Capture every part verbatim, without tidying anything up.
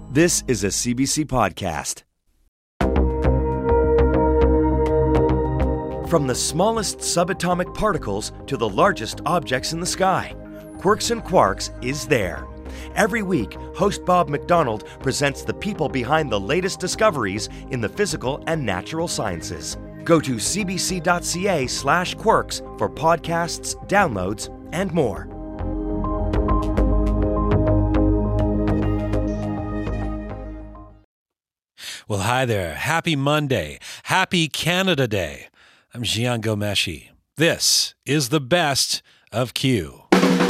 This is a C B C podcast. From the smallest subatomic particles to the largest objects in the sky, Quirks and Quarks is there. Every week, host Bob McDonald presents the people behind the latest discoveries in the physical and natural sciences. Go to cbc.ca slash quirks for podcasts, downloads, and more. Well, hi there. Happy Monday. Happy Canada Day. I'm Jian Ghomeshi. This is the best of Q.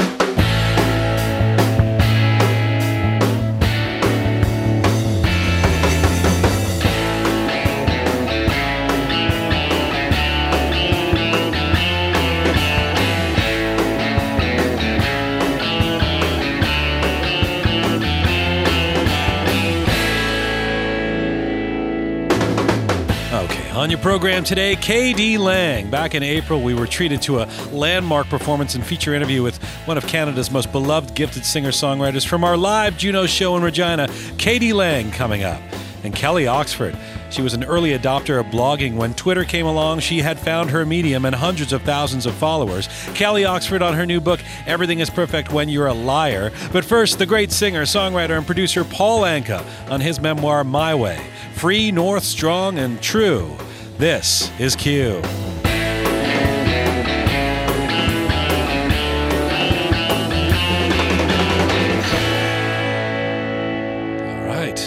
On your program today, K D Lang. Back in April, we were treated to a landmark performance and feature interview with one of Canada's most beloved gifted singer-songwriters from our live Juno show in Regina, K D Lang, coming up. And Kelly Oxford. She was an early adopter of blogging. When Twitter came along, she had found her medium and hundreds of thousands of followers. Kelly Oxford on her new book, Everything is Perfect When You're a Liar. But first, the great singer, songwriter, and producer Paul Anka on his memoir, My Way. Free, North, Strong, and True. This is Q. All right.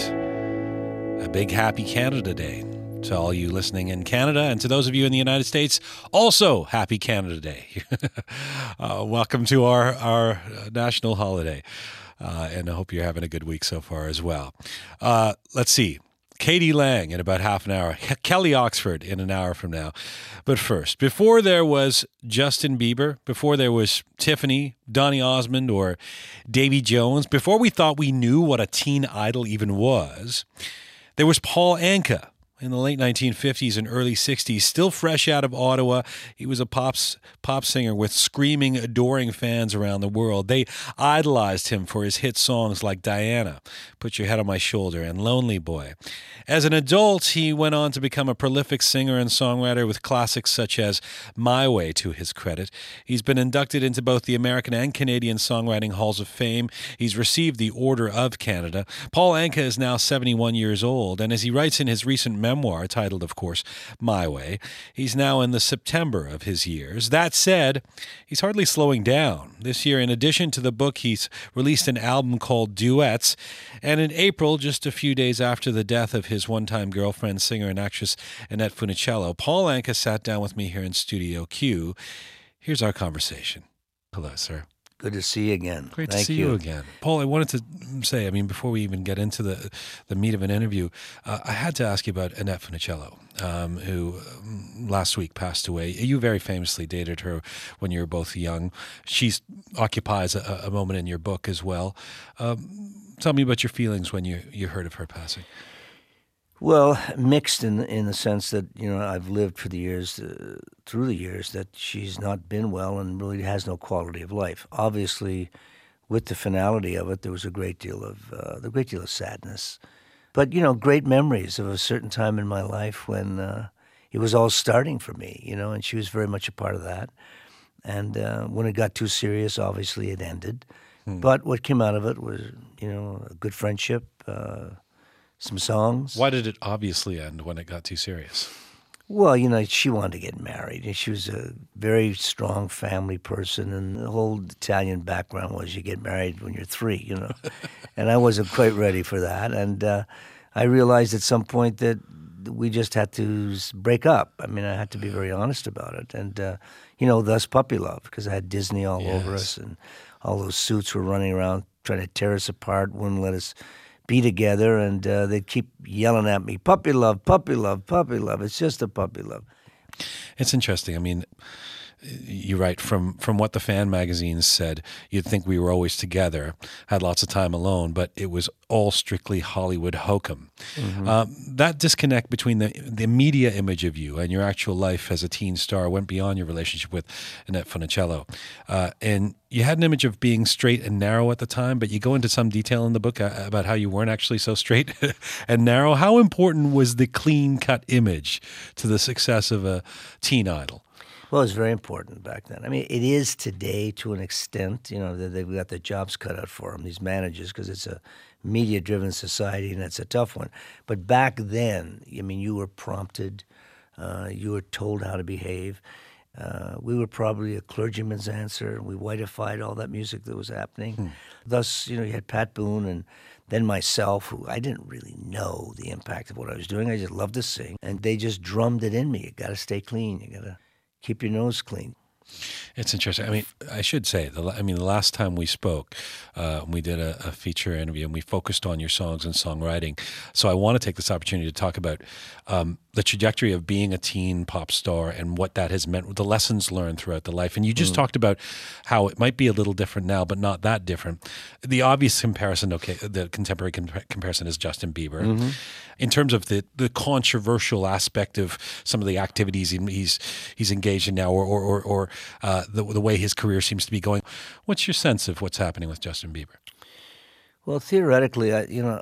A big happy Canada Day to all you listening in Canada, and to those of you in the United States, also happy Canada Day. uh, welcome to our, our national holiday, uh, and I hope you're having a good week so far as well. Uh, let's see. K D Lang in about half an hour. Kelly Oxford in an hour from now. But first, before there was Justin Bieber, before there was Tiffany, Donny Osmond, or Davy Jones, before we thought we knew what a teen idol even was, there was Paul Anka. In the late nineteen fifties and early sixties, still fresh out of Ottawa, he was a pops, pop singer with screaming, adoring fans around the world. They idolized him for his hit songs like Diana, Put Your Head on My Shoulder, and Lonely Boy. As an adult, he went on to become a prolific singer and songwriter with classics such as My Way to his credit. He's been inducted into both the American and Canadian Songwriting Halls of Fame. He's received the Order of Canada. Paul Anka is now seventy-one years old, and as he writes in his recent memoir, memoir, titled, of course, My Way. He's now in the September of his years. That said, he's hardly slowing down. This year, in addition to the book, he's released an album called Duets. And in April, just a few days after the death of his one-time girlfriend, singer and actress Annette Funicello, Paul Anka sat down with me here in Studio Q. Here's our conversation. Hello, sir. Good to see you again. Great Thank to see you. you again. Paul, I wanted to say, I mean, before we even get into the the meat of an interview, uh, I had to ask you about Annette Funicello, um, who um, last week passed away. You very famously dated her when you were both young. She occupies a, a moment in your book as well. Um, tell me about your feelings when you, you heard of her passing. Well, mixed in in the sense that, you know, I've lived for the years, uh, through the years, that she's not been well and really has no quality of life. Obviously, with the finality of it, there was a great deal of uh, a great deal of sadness, but you know, great memories of a certain time in my life when uh, it was all starting for me, you know, and she was very much a part of that. And uh, when it got too serious, obviously it ended. Hmm. But what came out of it was, you know, a good friendship. Uh, Some songs. Why did it obviously end when it got too serious? Well, you know, she wanted to get married, and she was a very strong family person, and the whole Italian background was you get married when you're three, you know. And I wasn't quite ready for that, and uh, I realized at some point that we just had to break up. I mean, I had to be very honest about it, and, uh, you know, thus Puppy Love, because I had Disney all yes. over us, and all those suits were running around trying to tear us apart, wouldn't let us be together, and uh, they'd keep yelling at me, puppy love, puppy love, puppy love. It's just a puppy love. It's interesting. I mean, you write, from from what the fan magazines said, you'd think we were always together, had lots of time alone, but it was all strictly Hollywood hokum. Mm-hmm. Um, that disconnect between the the media image of you and your actual life as a teen star went beyond your relationship with Annette Funicello. Uh, and you had an image of being straight and narrow at the time, but you go into some detail in the book about how you weren't actually so straight and narrow. How important was the clean-cut image to the success of a teen idol? Well, it was very important back then. I mean, it is today to an extent. You know, they've got their jobs cut out for them, these managers, because it's a media-driven society, and it's a tough one. But back then, I mean, you were prompted. Uh, you were told how to behave. Uh, we were probably a clergyman's answer. We whiteified all that music that was happening. Hmm. Thus, you know, you had Pat Boone and then myself, who I didn't really know the impact of what I was doing. I just loved to sing. And they just drummed it in me. You got to stay clean. You got to keep your nose clean. It's interesting. I mean, I should say, the, I mean, the last time we spoke, uh, we did a, a feature interview and we focused on your songs and songwriting. So I want to take this opportunity to talk about um, the trajectory of being a teen pop star and what that has meant, the lessons learned throughout the life. And you just mm. talked about how it might be a little different now, but not that different. The obvious comparison, okay, the contemporary comp- comparison is Justin Bieber. Mm-hmm. In terms of the, the controversial aspect of some of the activities he's he's engaged in now, or or, or, or uh, the, the way his career seems to be going, what's your sense of what's happening with Justin Bieber? Well, theoretically, I, you know,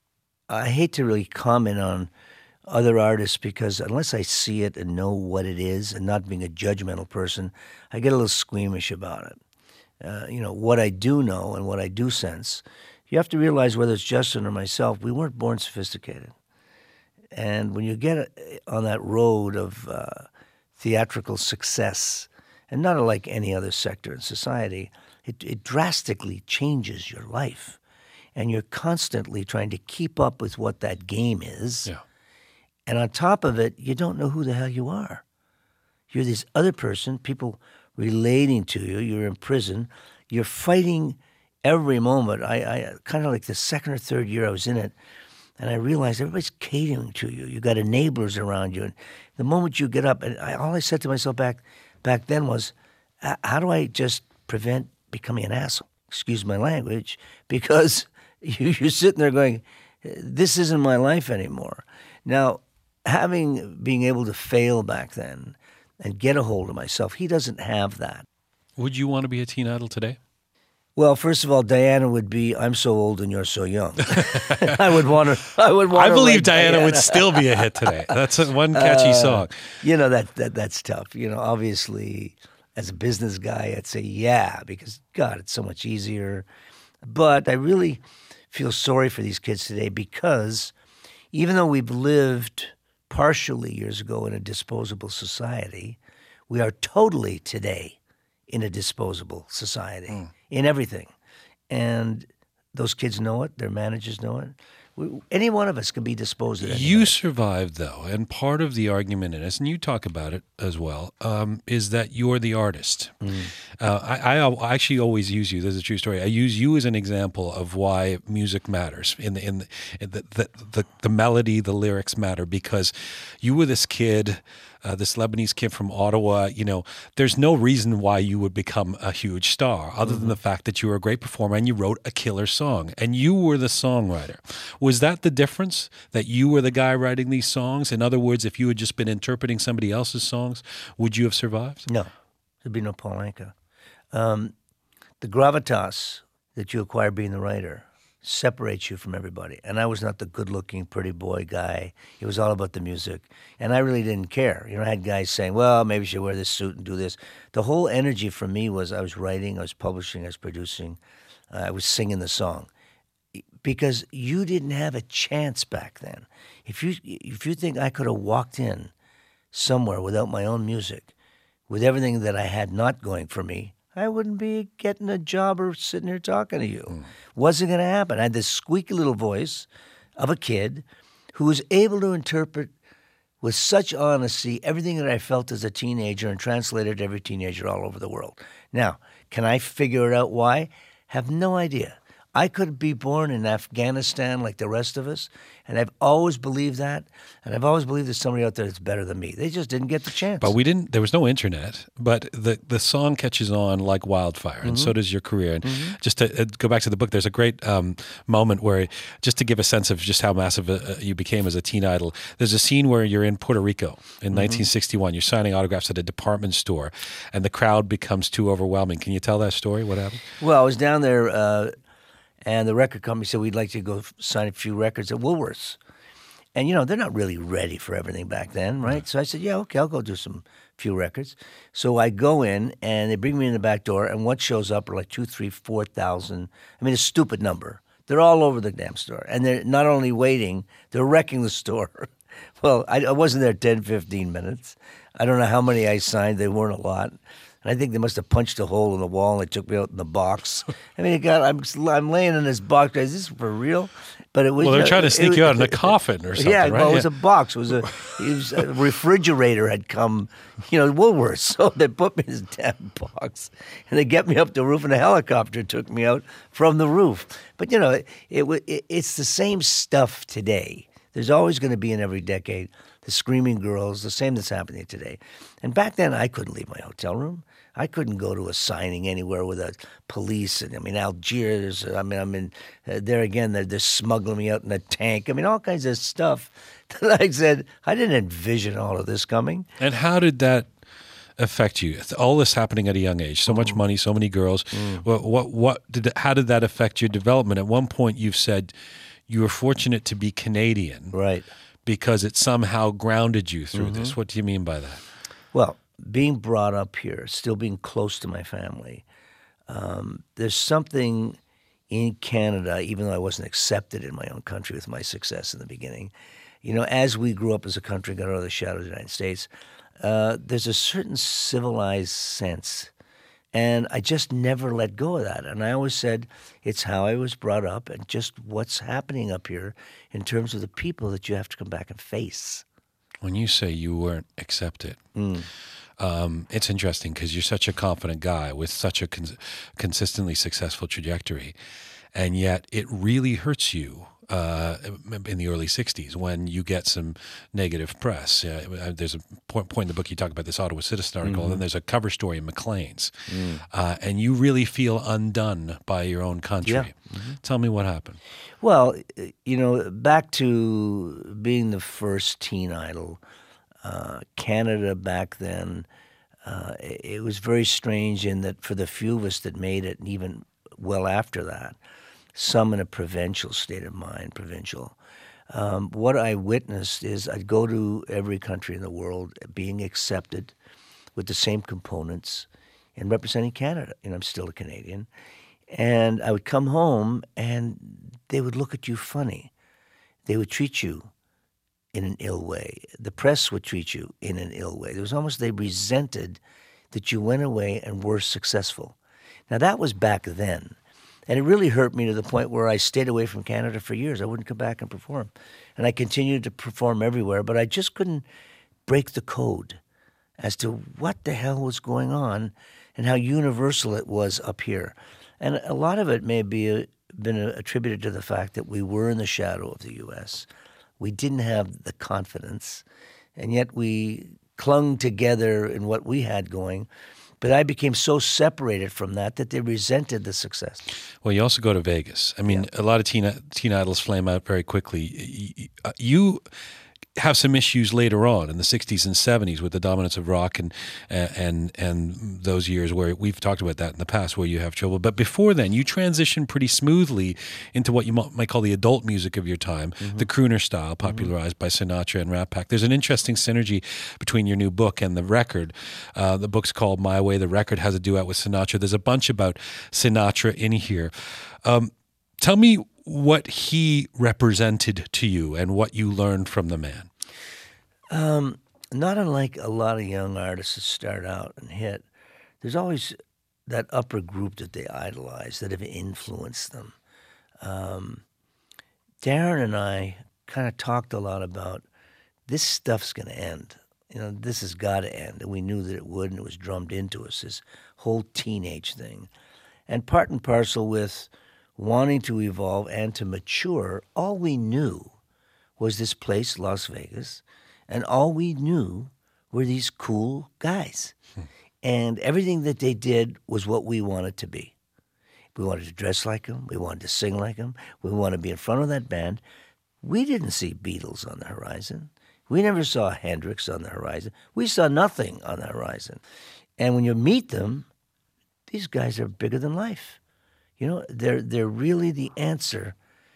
I hate to really comment on other artists because unless I see it and know what it is, and not being a judgmental person, I get a little squeamish about it. Uh, you know, what I do know and what I do sense, you have to realize, whether it's Justin or myself, we weren't born sophisticated. And when you get on that road of uh, theatrical success, and not like any other sector in society, it, it drastically changes your life. And you're constantly trying to keep up with what that game is. Yeah. And on top of it, you don't know who the hell you are. You're this other person, people relating to you. You're in prison. You're fighting every moment. I, I kind of like the second or third year I was in it, and I realized everybody's catering to you. You got enablers around you. And the moment you get up, and I, all I said to myself back back then was, how do I just prevent becoming an asshole? Excuse my language, because you, you're sitting there going, this isn't my life anymore. Now, having being able to fail back then and get a hold of myself, he doesn't have that. Would you want to be a teen idol today? Well, first of all, Diana would be, I'm so old and you're so young. I would want to. I would want. I believe Diana, Diana would still be a hit today. That's a, one catchy uh, song. You know that that that's tough. You know, obviously, as a business guy, I'd say yeah, because God, it's so much easier. But I really feel sorry for these kids today, because even though we've lived partially years ago in a disposable society, we are totally today in a disposable society, mm. in everything. And those kids know it, their managers know it. We, any one of us can be disposed of. You survived, though, and part of the argument in this, and you talk about it as well, um, is that you're the artist. Mm. Uh, I, I actually always use you. This is a true story. I use you as an example of why music matters. In the in the in the, the, the, the melody, the lyrics matter, because you were this kid. Uh, this Lebanese kid from Ottawa, you know, there's no reason why you would become a huge star other mm-hmm. than the fact that you were a great performer and you wrote a killer song and you were the songwriter. Was that the difference, that you were the guy writing these songs? In other words, if you had just been interpreting somebody else's songs, would you have survived? No, there'd be no Paul Anka. Um, the gravitas that you acquire being the writer separates you from everybody. And I was not the good-looking, pretty boy guy. It was all about the music. And I really didn't care. You know, I had guys saying, well, maybe you should wear this suit and do this. The whole energy for me was I was writing, I was publishing, I was producing, uh, I was singing the song. Because you didn't have a chance back then. If you if you think I could have walked in somewhere without my own music, with everything that I had not going for me, I wouldn't be getting a job or sitting here talking to you. Mm. Wasn't going to happen. I had this squeaky little voice of a kid who was able to interpret with such honesty everything that I felt as a teenager and translate it to every teenager all over the world. Now, can I figure it out why? Have no idea. I could be born in Afghanistan like the rest of us, and I've always believed that, and I've always believed there's somebody out there that's better than me. They just didn't get the chance. But we didn't. There was no internet. But the the song catches on like wildfire, and Mm-hmm. so does your career. And mm-hmm. just to uh, go back to the book, there's a great um, moment where, just to give a sense of just how massive uh, you became as a teen idol. There's a scene where you're in Puerto Rico in mm-hmm. nineteen sixty-one. You're signing autographs at a department store, and the crowd becomes too overwhelming. Can you tell that story? What happened? Well, I was down there. Uh, And the record company said, we'd like to go sign a few records at Woolworths. And, you know, they're not really ready for everything back then, right? So I said, yeah, okay, I'll go do some few records. So I go in, and they bring me in the back door, and what shows up are like two, three, four thousand. I mean, a stupid number. They're all over the damn store. And they're not only waiting, they're wrecking the store. Well, I, I wasn't there ten, fifteen minutes. I don't know how many I signed. They weren't a lot. And I think they must have punched a hole in the wall and they took me out in the box. I mean, it got, I'm I'm laying in this box. Is this for real? But it was. Well, they're trying to sneak it, you out in a coffin or something, yeah, right? well, it was yeah. a box. It was a, it was a refrigerator had come, you know, Woolworths. So they put me in this damn box, and they get me up the roof, and a helicopter took me out from the roof. But you know, it, it, it it's the same stuff today. There's always going to be in every decade the screaming girls, the same that's happening today. And back then, I couldn't leave my hotel room. I couldn't go to a signing anywhere without police. And I mean, Algiers. I mean, I'm in uh, there again. They're, they're smuggling me out in a tank. I mean, all kinds of stuff that I said I didn't envision all of this coming. And how did that affect you? All this happening at a young age, so much money, so many girls. Mm. What, what, what did? How did that affect your development? At one point, you've said you were fortunate to be Canadian, right? Because it somehow grounded you through Mm-hmm. this. What do you mean by that? Well, being brought up here, still being close to my family, um, there's something in Canada, even though I wasn't accepted in my own country with my success in the beginning. You know, as we grew up as a country, got out of the shadow of the United States, uh, there's a certain civilized sense. And I just never let go of that. And I always said it's how I was brought up and just what's happening up here in terms of the people that you have to come back and face. When you say you weren't accepted, Mm. um, it's interesting because you're such a confident guy with such a cons- consistently successful trajectory, and yet it really hurts you uh, in the early sixties when you get some negative press. Uh, there's a point, point in the book you talk about this Ottawa Citizen article, mm-hmm. and then there's a cover story in Maclean's, mm. uh, and you really feel undone by your own country. Yeah. Mm-hmm. Tell me what happened. Well, you know, back to being the first teen idol, uh, Canada back then, uh, it, it was very strange in that for the few of us that made it, and even well after that, some in a provincial state of mind, provincial. Um, what I witnessed is I'd go to every country in the world being accepted with the same components and representing Canada. You know, I'm still a Canadian. And I would come home and they would look at you funny. They would treat you in an ill way. The press would treat you in an ill way. There was almost, they resented that you went away and were successful. Now, that was back then. And it really hurt me to the point where I stayed away from Canada for years. I wouldn't come back and perform. And I continued to perform everywhere, but I just couldn't break the code as to what the hell was going on and how universal it was up here. And a lot of it may be a, been attributed to the fact that we were in the shadow of the U S. We didn't have the confidence, and yet we clung together in what we had going. But I became so separated from that that they resented the success. Well, you also go to Vegas. I mean, yeah. a lot of teen, teen idols flame out very quickly. You have some issues later on in the sixties and seventies with the dominance of rock and and and those years where we've talked about that in the past where you have trouble. But before then, you transitioned pretty smoothly into what you might call the adult music of your time, mm-hmm. the crooner style popularized mm-hmm. by Sinatra and Rat Pack. There's an interesting synergy between your new book and the record. Uh, the book's called My Way. The record has a duet with Sinatra. There's a bunch about Sinatra in here. Um, tell me what he represented to you and what you learned from the man. Um, not unlike a lot of young artists that start out and hit, there's always that upper group that they idolize that have influenced them. Um, Darren and I kind of talked a lot about this stuff's going to end. You know, this has got to end. And we knew that it would, and it was drummed into us, this whole teenage thing. And part and parcel with wanting to evolve and to mature, all we knew was this place, Las Vegas, and all we knew were these cool guys. Hmm. And everything that they did was what we wanted to be. We wanted to dress like them. We wanted to sing like them. We wanted to be in front of that band. We didn't see Beatles on the horizon. We never saw Hendrix on the horizon. We saw nothing on the horizon. And when you meet them, these guys are bigger than life. You know, they're they're really the answer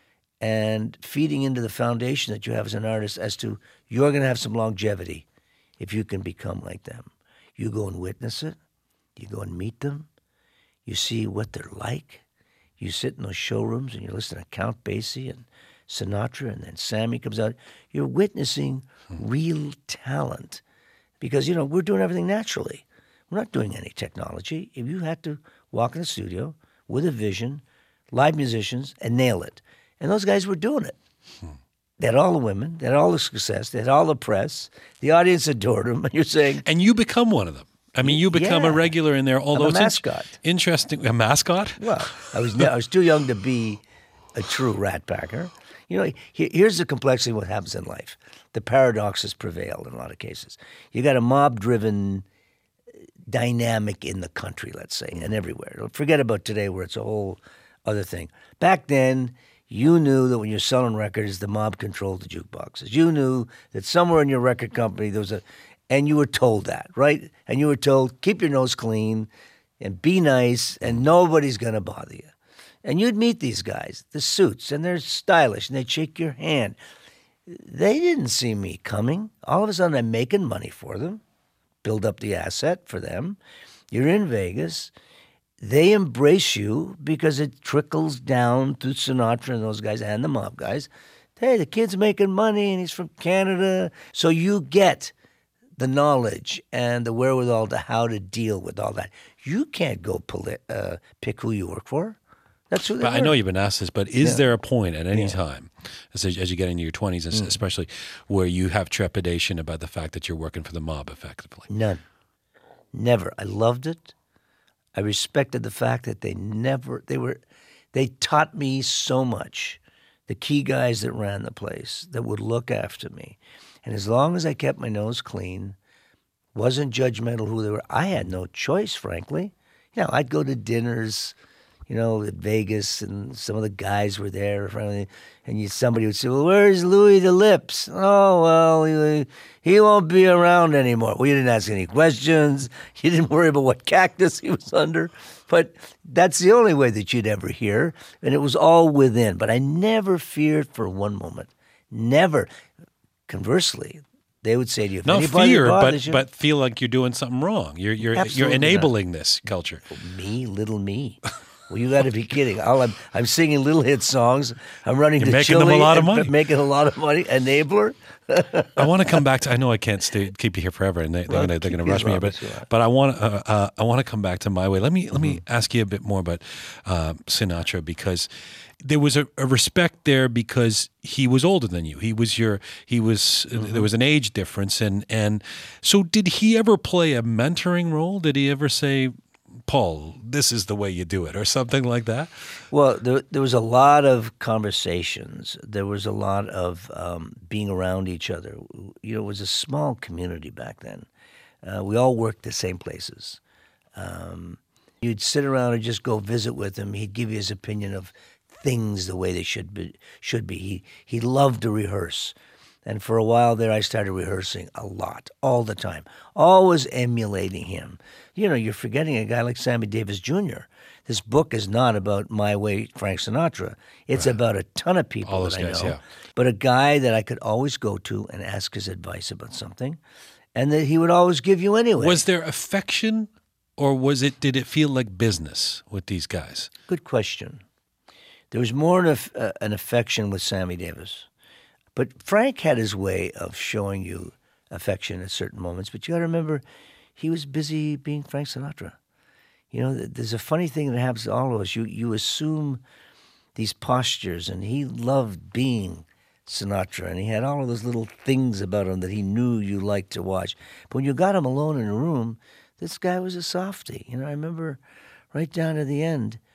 and feeding into the foundation that you have as an artist as to you're going to have some longevity if you can become like them. You go and witness it. You go and meet them. You see what they're like. You sit in those showrooms and you listen to Count Basie and Sinatra, and then Sammy comes out. You're witnessing real talent because, you know, we're doing everything naturally. We're not doing any technology. If you had to walk in the studio with a vision, live musicians, and nail it. And those guys were doing it. Hmm. They had all the women. They had all the success. They had all the press. The audience adored them. And you're saying... And you become one of them. I mean, you become yeah. a regular in there. Although I'm a it's mascot. In- interesting. A mascot? Well, I was I was too young to be a true rat packer. You know, he, here's the complexity of what happens in life. The paradoxes prevail in a lot of cases. You got a mob-driven dynamic in the country, let's say, and everywhere. Forget about today where it's a whole other thing. Back then, you knew that when you're selling records, the mob controlled the jukeboxes. You knew that somewhere in your record company there was a... And you were told that, right? And you were told, keep your nose clean and be nice and nobody's going to bother you. And you'd meet these guys, the suits, and they're stylish, and they'd shake your hand. They didn't see me coming. All of a sudden, I'm making money for them, build up the asset for them. You're in Vegas. They embrace you because it trickles down through Sinatra and those guys and the mob guys. Hey, the kid's making money, and he's from Canada. So you get the knowledge and the wherewithal to how to deal with all that. You can't go poli- uh, pick who you work for. That's who they But are. I know you've been asked this, but is Yeah. there a point at any Yeah. time, as, as you get into your twenties Mm. especially, where you have trepidation about the fact that you're working for the mob effectively? None. Never. I loved it. I respected the fact that they never, they were, they taught me so much. The key guys that ran the place, that would look after me. And as long as I kept my nose clean, wasn't judgmental who they were, I had no choice, frankly. You know, I'd go to dinners, you know, at Vegas, and some of the guys were there, and you, somebody would say, well, where's Louis the Lips? Oh, well, he, he won't be around anymore. Well, you didn't ask any questions. You didn't worry about what cactus he was under. But that's the only way that you'd ever hear, and it was all within. But I never feared for one moment. Never. Conversely, they would say to you, if Not anybody fear, bothers but you, but feel like you're doing something wrong. You're you're you're Absolutely enabling this culture. me, little me. Well, you got to be kidding. All I'm, I'm singing little hit songs. I'm running You're to making them Chile a lot of and money. making a lot of money. Enabler. I want to come back to. I know I can't stay keep you here forever, and they, they're Well, going to they're keep going to you rush as me. long But as you are. but I want uh, uh, I want to come back to My Way. Let me let me Mm-hmm. ask you a bit more about uh, Sinatra, because there was a, a respect there because he was older than you. He was your he was Mm-hmm. there was an age difference, and and so did he ever play a mentoring role? Did he ever say, Paul, this is the way you do it, or something like that? Well, there, there was a lot of conversations. There was a lot of um, being around each other. You know, it was a small community back then. Uh, we all worked the same places. Um, you'd sit around and just go visit with him. He'd give you his opinion of things the way they should be. Should be. He he loved to rehearse. And for a while there, I started rehearsing a lot, all the time, always emulating him. You know, you're forgetting a guy like Sammy Davis Junior This book is not about My Way, Frank Sinatra. It's Right. about a ton of people All that those I guys, know. yeah. But a guy that I could always go to and ask his advice about something, and that he would always give you anyway. Was there affection, or was it? Did it feel like business with these guys? Good question. There was more an, aff- uh, an affection with Sammy Davis. But Frank had his way of showing you affection at certain moments. But you got to remember, he was busy being Frank Sinatra. You know, th- there's a funny thing that happens to all of us. You you assume these postures, and he loved being Sinatra, and he had all of those little things about him that he knew you liked to watch. But when you got him alone in a room, this guy was a softie. You know, I remember right down to the end,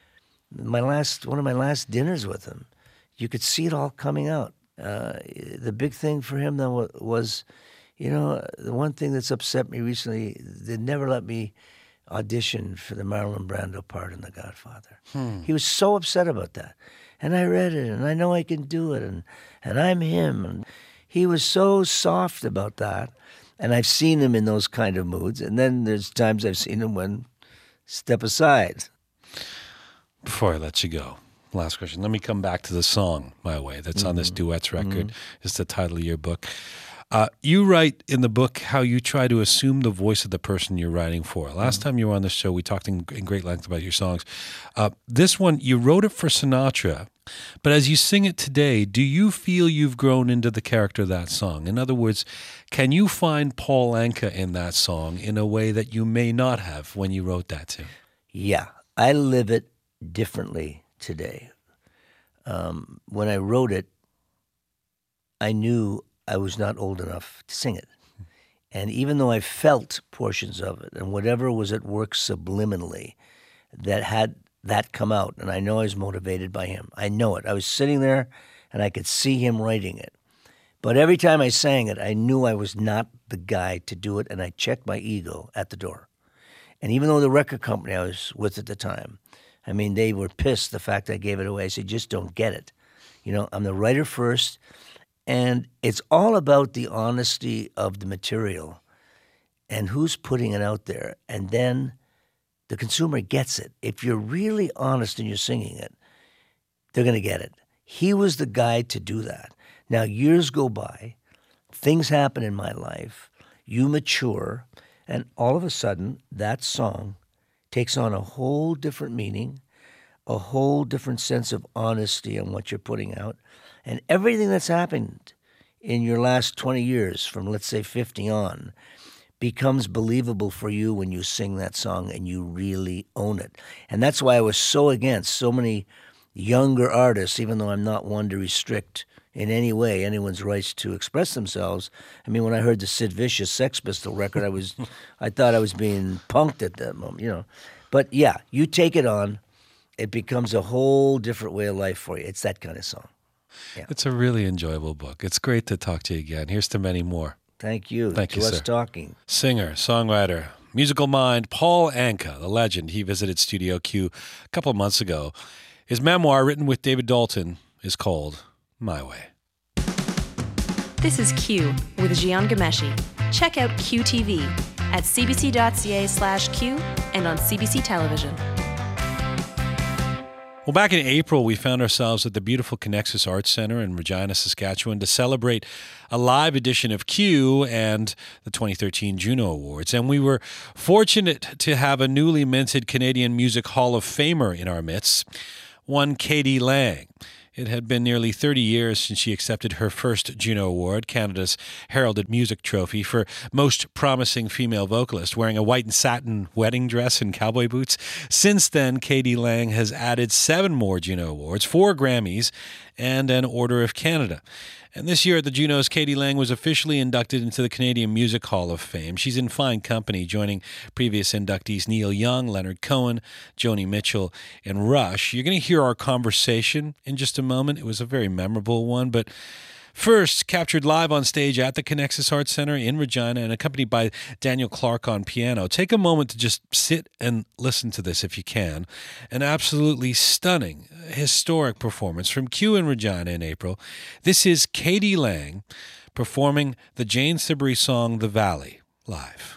my last one of my last dinners with him, you could see it all coming out. Uh, the big thing for him though was, you know, the one thing that's upset me recently, they never let me audition for the Marlon Brando part in The Godfather. Hmm. He was so upset about that. And I read it, and I know I can do it, and, and I'm him. And he was so soft about that. And I've seen him in those kind of moods. And then there's times I've seen him when step aside. Before I let you go, last question. Let me come back to the song, My Way, that's mm-hmm. on this Duets record. Mm-hmm. It's the title of your book. Uh, you write in the book how you try to assume the voice of the person you're writing for. Last mm-hmm. time you were on the show, we talked in, in great length about your songs. Uh, this one, you wrote it for Sinatra, but as you sing it today, do you feel you've grown into the character of that song? In other words, can you find Paul Anka in that song in a way that you may not have when you wrote that tune? Yeah, I live it differently today. Um, when I wrote it, I knew I was not old enough to sing it. And even though I felt portions of it, and whatever was at work subliminally that had that come out, and I know I was motivated by him. I know it. I was sitting there, and I could see him writing it. But every time I sang it, I knew I was not the guy to do it, and I checked my ego at the door. And even though the record company I was with at the time, I mean, they were pissed the fact I gave it away. I said, just don't get it. You know, I'm the writer first. And it's all about the honesty of the material and who's putting it out there. And then the consumer gets it. If you're really honest and you're singing it, they're going to get it. He was the guy to do that. Now, years go by, things happen in my life, you mature, and all of a sudden, that song takes on a whole different meaning, a whole different sense of honesty on what you're putting out. And everything that's happened in your last twenty years, from let's say fifty on, becomes believable for you when you sing that song and you really own it. And that's why I was so against so many younger artists, even though I'm not one to restrict in any way anyone's rights to express themselves. I mean, when I heard the Sid Vicious Sex Pistol record, I was, I thought I was being punked at that moment, you know. But yeah, you take it on, it becomes a whole different way of life for you. It's that kind of song. Yeah. It's a really enjoyable book. It's great to talk to you again. Here's to many more. Thank you. Thank to you, us sir. talking. Singer, songwriter, musical mind, Paul Anka, the legend. He visited Studio Q a couple of months ago. His memoir, written with David Dalton, is called My Way. This is Q with Jian Ghomeshi. Check out Q T V at cbc.ca slash Q and on C B C Television. Well, back in April, we found ourselves at the beautiful Connexus Arts Center in Regina, Saskatchewan, to celebrate a live edition of Q and the twenty thirteen Juno Awards. And we were fortunate to have a newly minted Canadian Music Hall of Famer in our midst, one K.D. Lang. It had been nearly thirty years since she accepted her first Juno Award, Canada's heralded music trophy for Most Promising Female Vocalist, wearing a white and satin wedding dress and cowboy boots. Since then, K.D. Lang has added seven more Juno Awards, four Grammys, and an Order of Canada. And this year at the Junos, K.D. Lang was officially inducted into the Canadian Music Hall of Fame. She's in fine company, joining previous inductees Neil Young, Leonard Cohen, Joni Mitchell, and Rush. You're going to hear our conversation in just a moment. It was a very memorable one, but first, captured live on stage at the Connexus Arts Center in Regina and accompanied by Daniel Clark on piano. Take a moment to just sit and listen to this if you can. An absolutely stunning, historic performance from Q in Regina in April. This is K.D. Lang performing the Jane Siberry song The Valley live.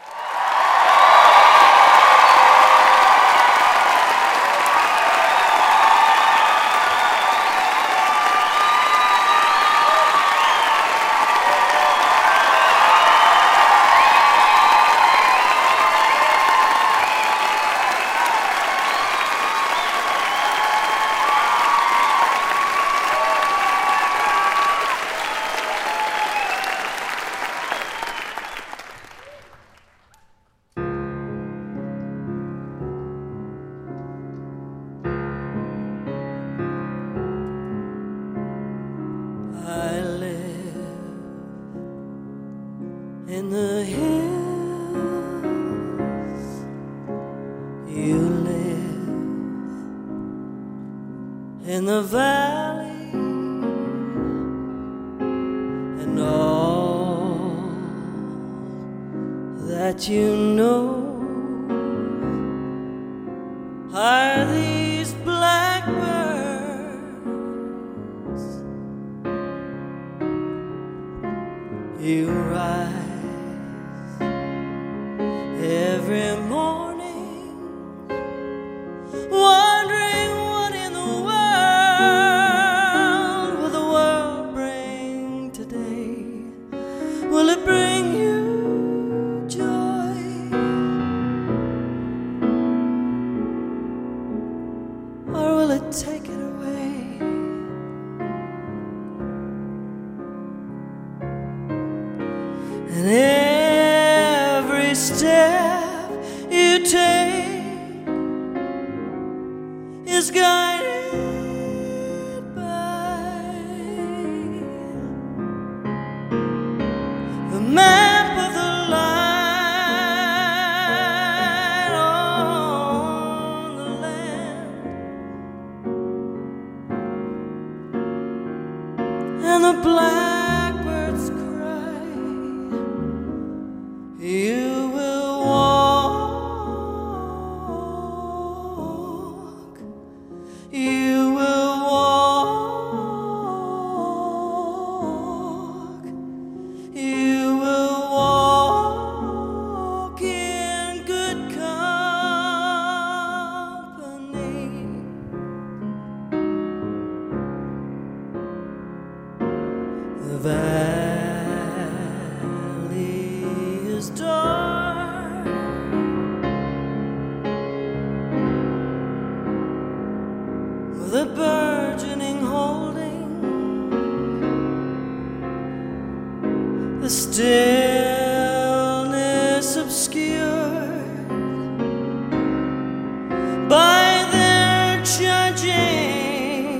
in the hills you live the valley, and all that you know are these blackbirds. You rise every morning wondering what in the world will the world bring today. Will it bring you joy? Or will it take it away? And every step you take is guided by the map of the light on the land, and the blackbirds cry. You will walk, you will walk, you will walk in good company. The valley is dark, the burgeoning holding the stillness obscured by their judging.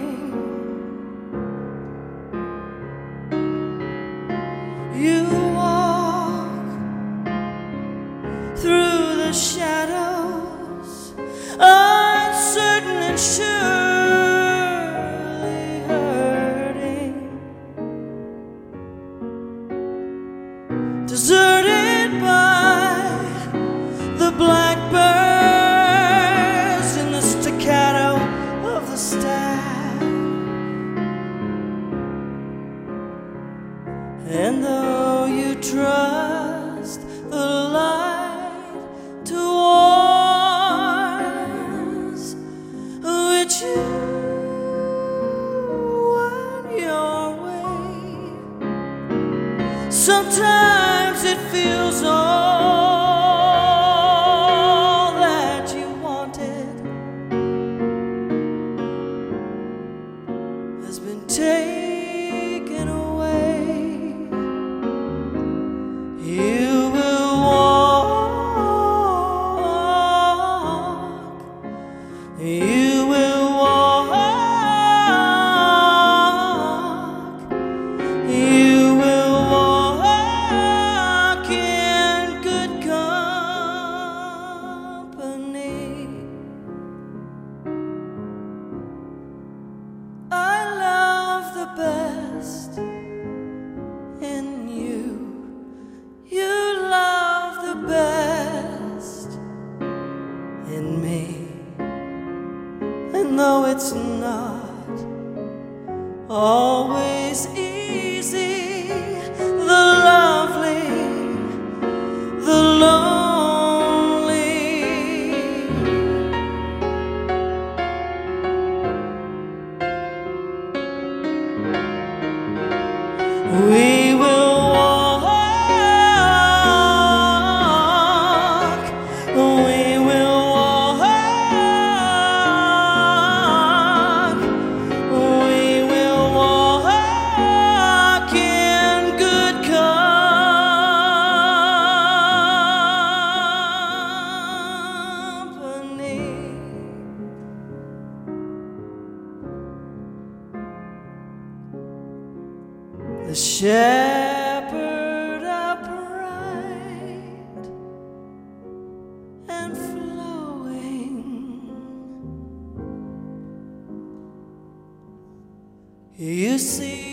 You walk through the shadows, uncertain and surely hurting, deserted by the blackbirds in the staccato of the staff. And though you trust the light towards which you wend your way, sometimes it feels all that you wanted has been taken away. You will walk, you will walk, you will walk in good company. I love the best in you. You love the best in me. And though it's not always easy, the lovely, the lonely, we will walk, we will walk, we will walk in good company. The shepherd upright and flowing You see,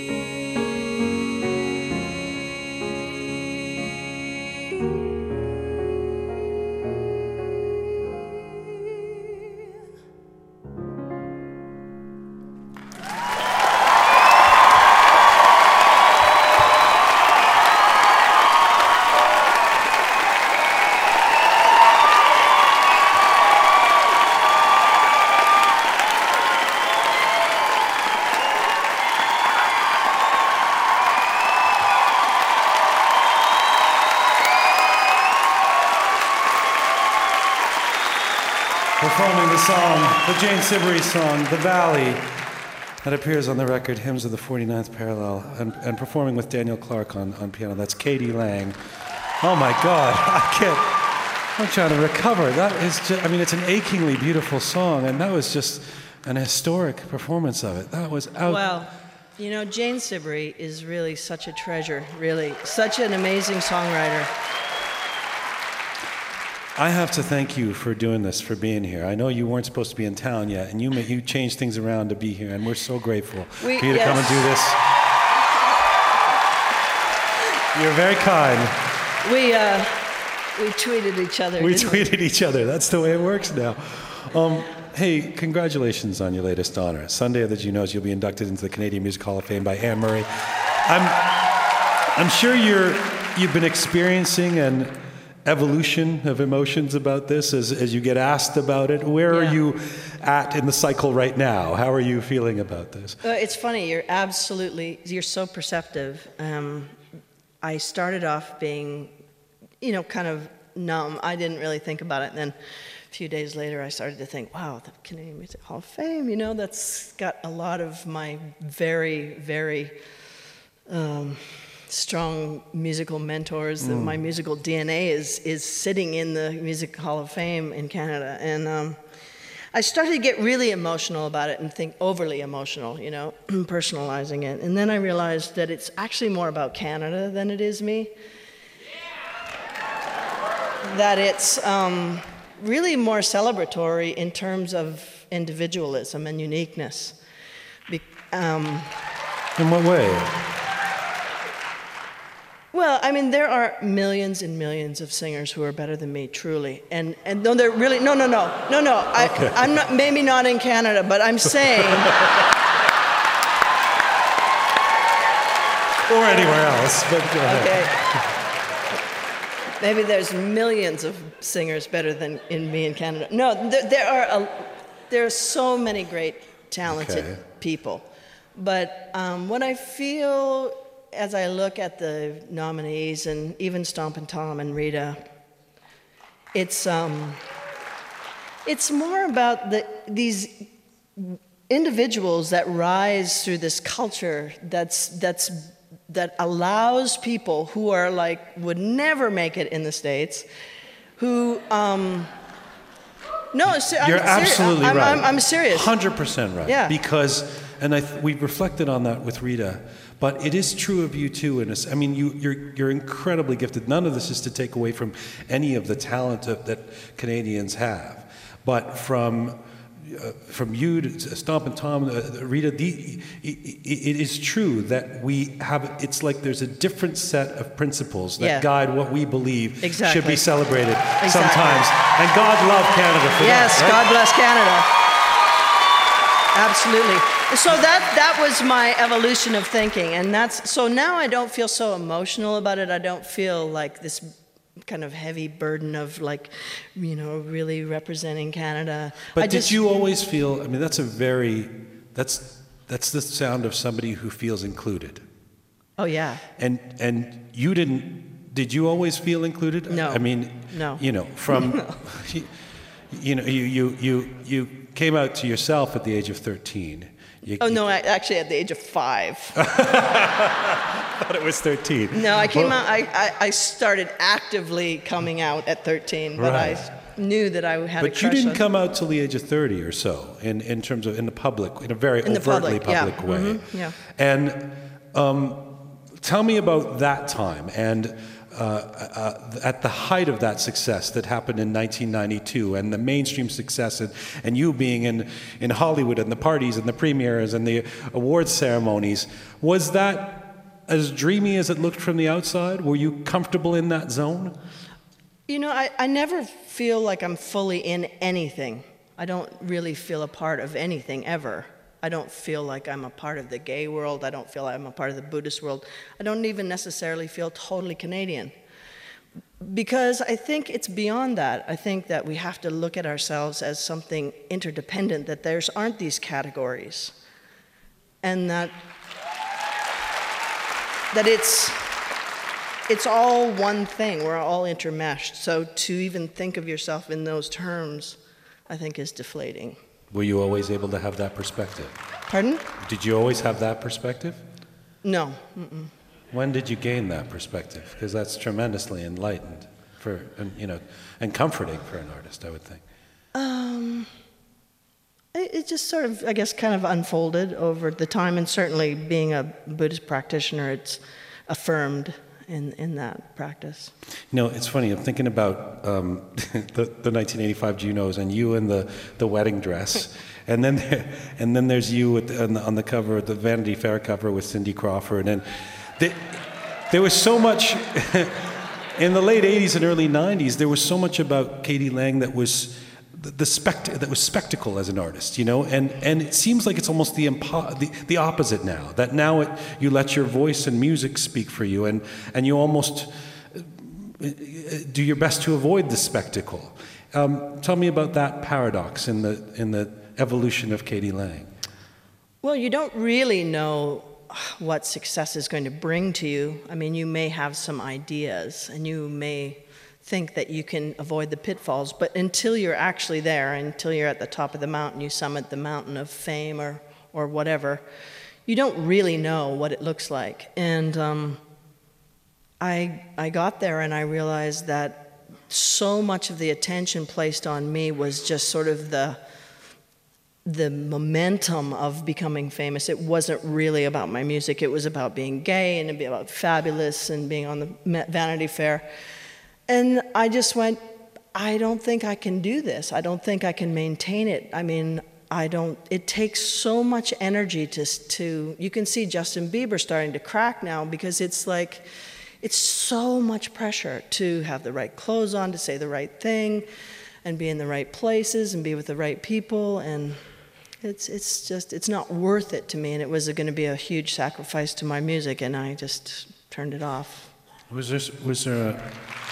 performing the song, the Jane Siberry song, The Valley, that appears on the record Hymns of the forty-ninth Parallel, and, and performing with Daniel Clark on, on piano. That's Katie Lang. Oh my God, I can't, I'm trying to recover. That is just, I mean, it's an achingly beautiful song, and that was just an historic performance of it. That was out. Well, you know, Jane Siberry is really such a treasure, really, such an amazing songwriter. I have to thank you for doing this, for being here. I know you weren't supposed to be in town yet, and you ma- you changed things around to be here, and we're so grateful We- for you to yes. come and do this. You're very kind. We, uh, we tweeted each other. We didn't tweeted each other. That's the way it works now. Um, hey, congratulations on your latest honor. Sunday of the Junos, you'll be inducted into the Canadian Music Hall of Fame by Anne Murray. I'm, I'm sure you're, you've been experiencing an evolution of emotions about this as, as you get asked about it. Where Yeah. are you at in the cycle right now? How are you feeling about this? Uh, it's funny, you're absolutely, you're so perceptive. Um, I started off being, you know, kind of numb. I didn't really think about it. And then a few days later, I started to think, wow, the Canadian Music Hall of Fame, you know, that's got a lot of my very, very um, strong musical mentors. That my musical D N A is is sitting in the Music Hall of Fame in Canada. And um, I started to get really emotional about it and think overly emotional, you know, personalizing it. And then I realized that it's actually more about Canada than it is me. That it's um, really more celebratory in terms of individualism and uniqueness. Be- um, In what way? Well, I mean, there are millions and millions of singers who are better than me, truly. And and no, they're really, no, no, no, no, no. I, Okay. I'm not, maybe not in Canada, but I'm saying, Or anywhere else, but go ahead. okay, maybe there's millions of singers better than in me in Canada. No, there, there are a, there are so many great, talented Okay. people. But um, what I feel as I look at the nominees, and even Stompin' Tom and Rita, it's um, it's more about the these individuals that rise through this culture that's that's that allows people who are like would never make it in the States, who um, no, se- I'm You're seri- absolutely I'm, right. I'm, I'm serious. one hundred percent right. Yeah. Because, and I th- we reflected on that with Rita, but it is true of you too. In a s I mean, you, you're you're incredibly gifted. None of this is to take away from any of the talent of, that Canadians have, but from uh, from you to Stompin' Tom, uh, Rita, the, it, it is true that we have. It's like there's a different set of principles that Yeah. guide what we believe Exactly. should be celebrated Exactly. sometimes. And God love Canada for Yes, that. Right? God bless Canada. Absolutely. So that that was my evolution of thinking, and that's so now I don't feel so emotional about it. I don't feel like this kind of heavy burden of like, you know, really representing Canada. But I did just, you always feel? I mean, that's a very that's that's the sound of somebody who feels included. Oh yeah. And and you didn't. Did you always feel included? No. I mean, No. You know, from you, you know, you you you you came out to yourself at the age of thirteen. You, Oh you- no, I, actually at the age of five. I thought it was thirteen. No, I came Well, out. I, I, I started actively coming out at thirteen, but Right. I knew that I had a But you crush didn't on- come out till the age of thirty or so, in, in terms of in the public, in a very In the overtly public, yeah. way. Mhm, yeah. And um, tell me about that time. And uh, uh, at the height of that success that happened in nineteen ninety-two, and the mainstream success, and, and you being in, in Hollywood and the parties and the premieres and the awards ceremonies, was that as dreamy as it looked from the outside? Were you comfortable in that zone? You know, I, I never feel like I'm fully in anything. I don't really feel a part of anything ever. I don't feel like I'm a part of the gay world. I don't feel like I'm a part of the Buddhist world. I don't even necessarily feel totally Canadian. Because I think it's beyond that. I think that we have to look at ourselves as something interdependent, that there aren't these categories. And that, that it's, it's all one thing. We're all intermeshed. So to even think of yourself in those terms, I think is deflating. Were you always able to have that perspective? Pardon? Did you always have that perspective? No. Mm-mm. When did you gain that perspective? Because that's tremendously enlightened for, and, you know, and comforting for an artist, I would think. Um, it, it just sort of, I guess, kind of unfolded over the time, and certainly being a Buddhist practitioner, it's affirmed in, in that practice. You know, it's funny, I'm thinking about um, the, the nineteen eighty-five Junos and you in the, the wedding dress. And then, there, and then there's you with, on, the, on the cover, the Vanity Fair cover with Cindy Crawford. And the, there was so much, in the late eighties and early nineties, there was so much about k.d. lang that was the, the spect that was spectacle as an artist, you know? And, and it seems like it's almost the, impo- the, the opposite now, that now it, you let your voice and music speak for you, and, and you almost do your best to avoid the spectacle. Um, tell me about that paradox in the, in the evolution of k.d. lang. Well, you don't really know what success is going to bring to you. I mean, you may have some ideas, and you may think that you can avoid the pitfalls, but until you're actually there, until you're at the top of the mountain, you summit the mountain of fame or, or whatever, you don't really know what it looks like. And um, I, I got there and I realized that so much of the attention placed on me was just sort of the the momentum of becoming famous. It wasn't really about my music. It was about being gay and about fabulous and being on the Vanity Fair. And I just went, I don't think I can do this. I don't think I can maintain it. I mean, I don't, it takes so much energy to, to, you can see Justin Bieber starting to crack now, because it's like, it's so much pressure to have the right clothes on, to say the right thing, and be in the right places, and be with the right people, and it's it's just, it's not worth it to me, and it was going to be a huge sacrifice to my music, and I just turned it off. Was there, was there a...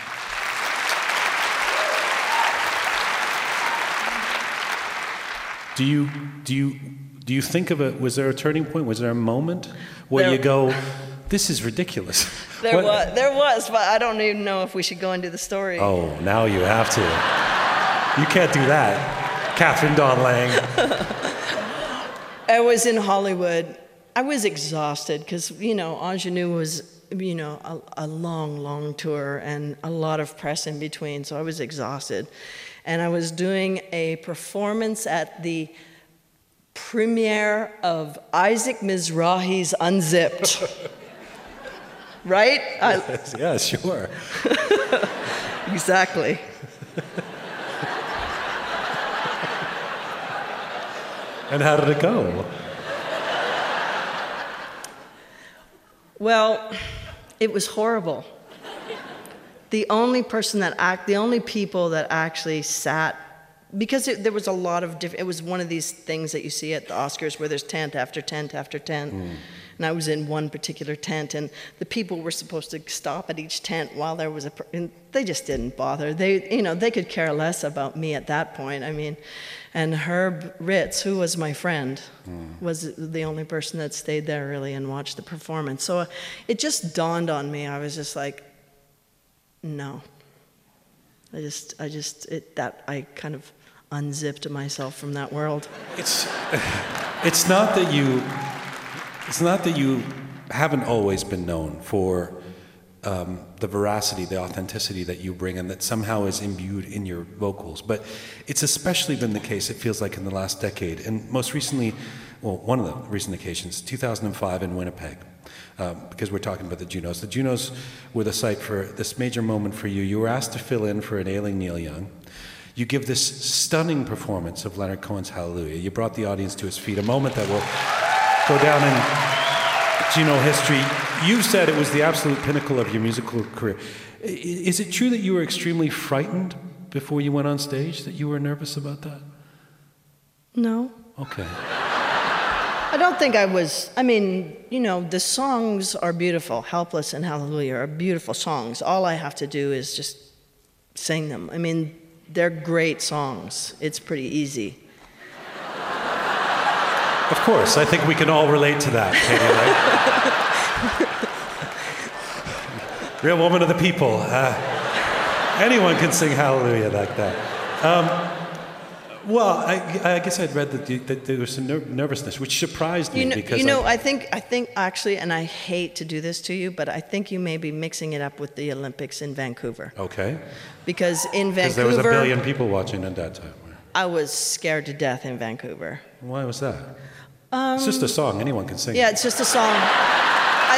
Do you, do you, do you think of it, was there a turning point? Was there a moment where there, you go, this is ridiculous? There what? was, there was, but I don't even know if we should go into the story. Oh, now you have to. You can't do that, Catherine Dawn Lang. I was in Hollywood. I was exhausted because, you know, Ingenue was, you know, a, a long, long tour and a lot of press in between, so I was exhausted. And I was doing a performance at the premiere of Isaac Mizrahi's Unzipped. Right? Yes, yeah, sure. Exactly. And how did it go? Well, it was horrible. The only person that act, the only people that actually sat, because it, there was a lot of different, it was one of these things that you see at the Oscars where there's tent after tent after tent. Mm. And I was in one particular tent, and the people were supposed to stop at each tent while there was a, and they just didn't bother. They, you know, they could care less about me at that point. I mean, and Herb Ritz, who was my friend, mm. was the only person that stayed there really and watched the performance. So it just dawned on me. I was just like, no. I just, I just, it, that, I kind of unzipped myself from that world. It's, it's not that you, it's not that you haven't always been known for um, the veracity, the authenticity that you bring, and that somehow is imbued in your vocals. But it's especially been the case, it feels like, in the last decade. And most recently, well, one of the recent occasions, two thousand five in Winnipeg. um, because we're talking about the Junos. The Junos were the site for this major moment for you. You were asked to fill in for an ailing Neil Young. You give this stunning performance of Leonard Cohen's Hallelujah. You brought the audience to his feet, a moment that will go down in Juno history. You've said it was the absolute pinnacle of your musical career. Is it true that you were extremely frightened before you went on stage, that you were nervous about that? No. Okay. I don't think I was, I mean, you know, the songs are beautiful. Helpless and Hallelujah are beautiful songs. All I have to do is just sing them. I mean, they're great songs. It's pretty easy. Of course, I think we can all relate to that, Katie, right? Real woman of the people. Uh, anyone can sing Hallelujah like that. Um, well, I, I guess I'd read that, you, that there was some ner- nervousness, which surprised me. You know, because you know I, I think, I think actually, and I hate to do this to you, but I think you may be mixing it up with the Olympics in Vancouver. Okay. Because in Vancouver... Because there was a billion people watching at that time. I was scared to death in Vancouver. Why was that? Um, it's just a song. Anyone can sing Yeah, it. it's just a song. I,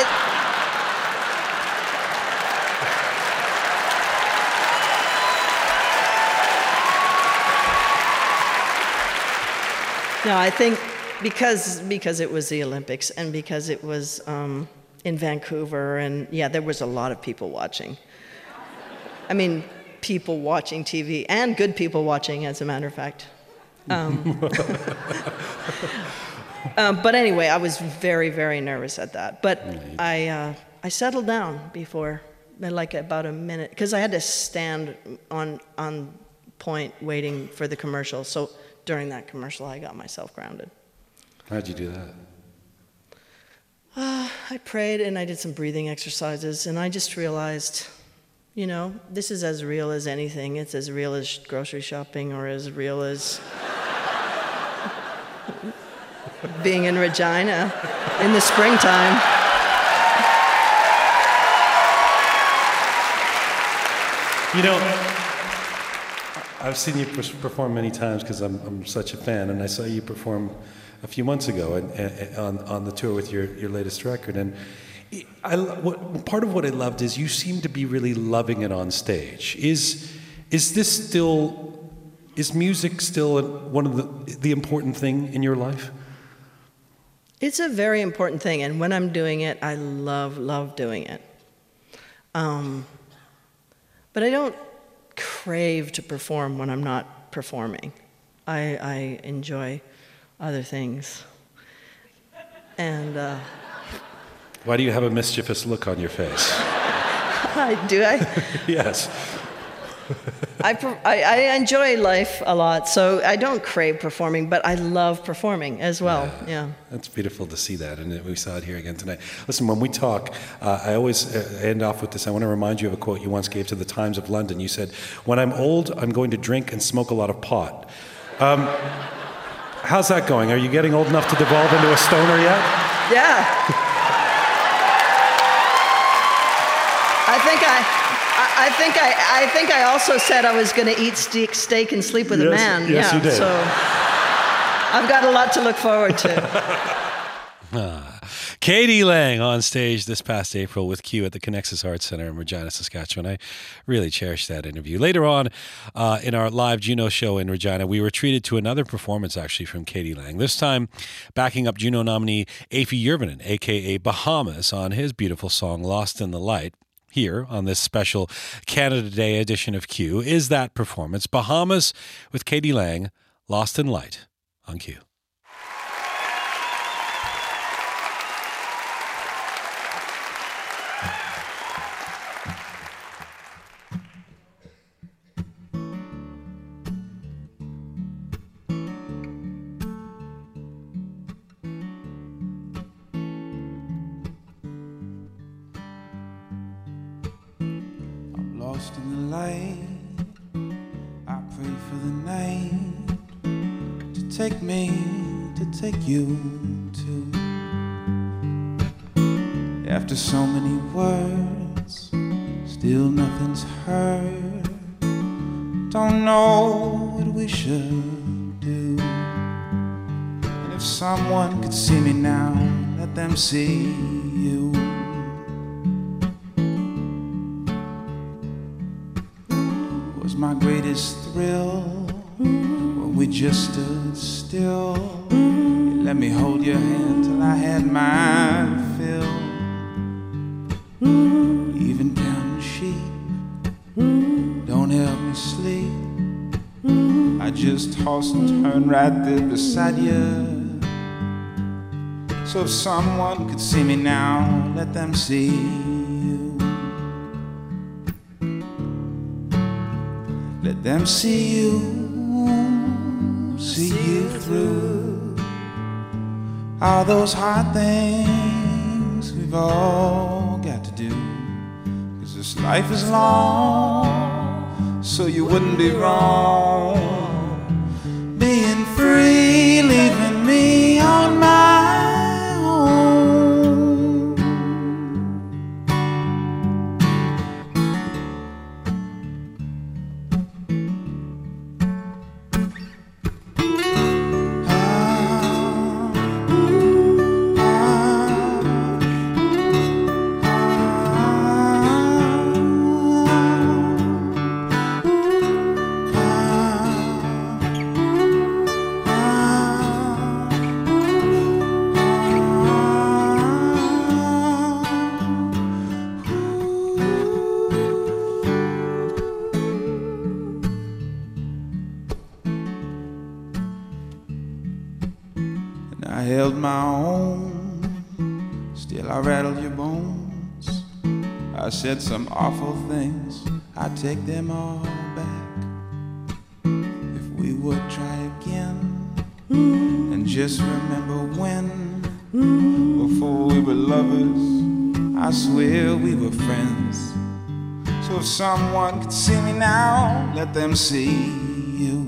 no, I think because because it was the Olympics and because it was um, in Vancouver, and yeah, there was a lot of people watching. I mean, people watching T V, and good people watching, as a matter of fact. Um, um, but anyway, I was very, very nervous at that. But I, uh, I settled down before, like about a minute, because I had to stand on on point waiting for the commercial. So during that commercial, I got myself grounded. How'd you do that? Uh, I prayed and I did some breathing exercises, and I just realized, you know, this is as real as anything. It's as real as grocery shopping, or as real as being in Regina in the springtime. You know, I've seen you perform many times because I'm, I'm such a fan, and I saw you perform a few months ago and, and, on, on the tour with your, your latest record. And I, what, part of what I loved is you seem to be really loving it on stage. Is is this still, is music still one of the, the important thing in your life? It's a very important thing, and when I'm doing it, I love, love doing it. Um, but I don't crave to perform when I'm not performing. I, I enjoy other things. And... Uh, Why do you have a mischievous look on your face? Do I? Yes. I, I, I enjoy life a lot, so I don't crave performing, but I love performing as well. Yeah. yeah. That's beautiful to see that, and we saw it here again tonight. Listen, when we talk, uh, I always end off with this. I want to remind you of a quote you once gave to the Times of London. You said, "When I'm old, I'm going to drink and smoke a lot of pot." Um, how's that going? Are you getting old enough to devolve into a stoner yet? Yeah. I think I... I think I, I think I also said I was going to eat steak, steak and sleep with yes, a man. Yes, yeah, you did. So I've got a lot to look forward to. ah, Katie Lang on stage this past April with Q at the Connexus Arts Centre in Regina, Saskatchewan. I really cherished that interview. Later on uh, in our live Juno show in Regina, we were treated to another performance actually from Katie Lang. This time backing up Juno nominee Aoife Jurvanen, a k a. Bahamas, on his beautiful song Lost in the Light. Here on this special Canada Day edition of Q is that performance, Bahamas with Katie Lang, Lost in Light on Q. Lost in the light, I pray for the night to take me, to take you to. After so many words, still nothing's heard. Don't know what we should do. And if someone could see me now, let let them see you. It was my greatest thrill when we just stood still. You let me hold your hand till I had my fill. Even counting sheep don't help me sleep. I just toss and turn right there beside you. So if someone could see me now, let them see you. Let them see you, see you through all those hard things we've all got to do. 'Cause this life is long, so you wouldn't be wrong being free, leaving me on my own. I held my own, still I rattled your bones. I said some awful things, I take them all back. If we would try again, and just remember when, before we were lovers, I swear we were friends. So if someone could see me now, let them see you.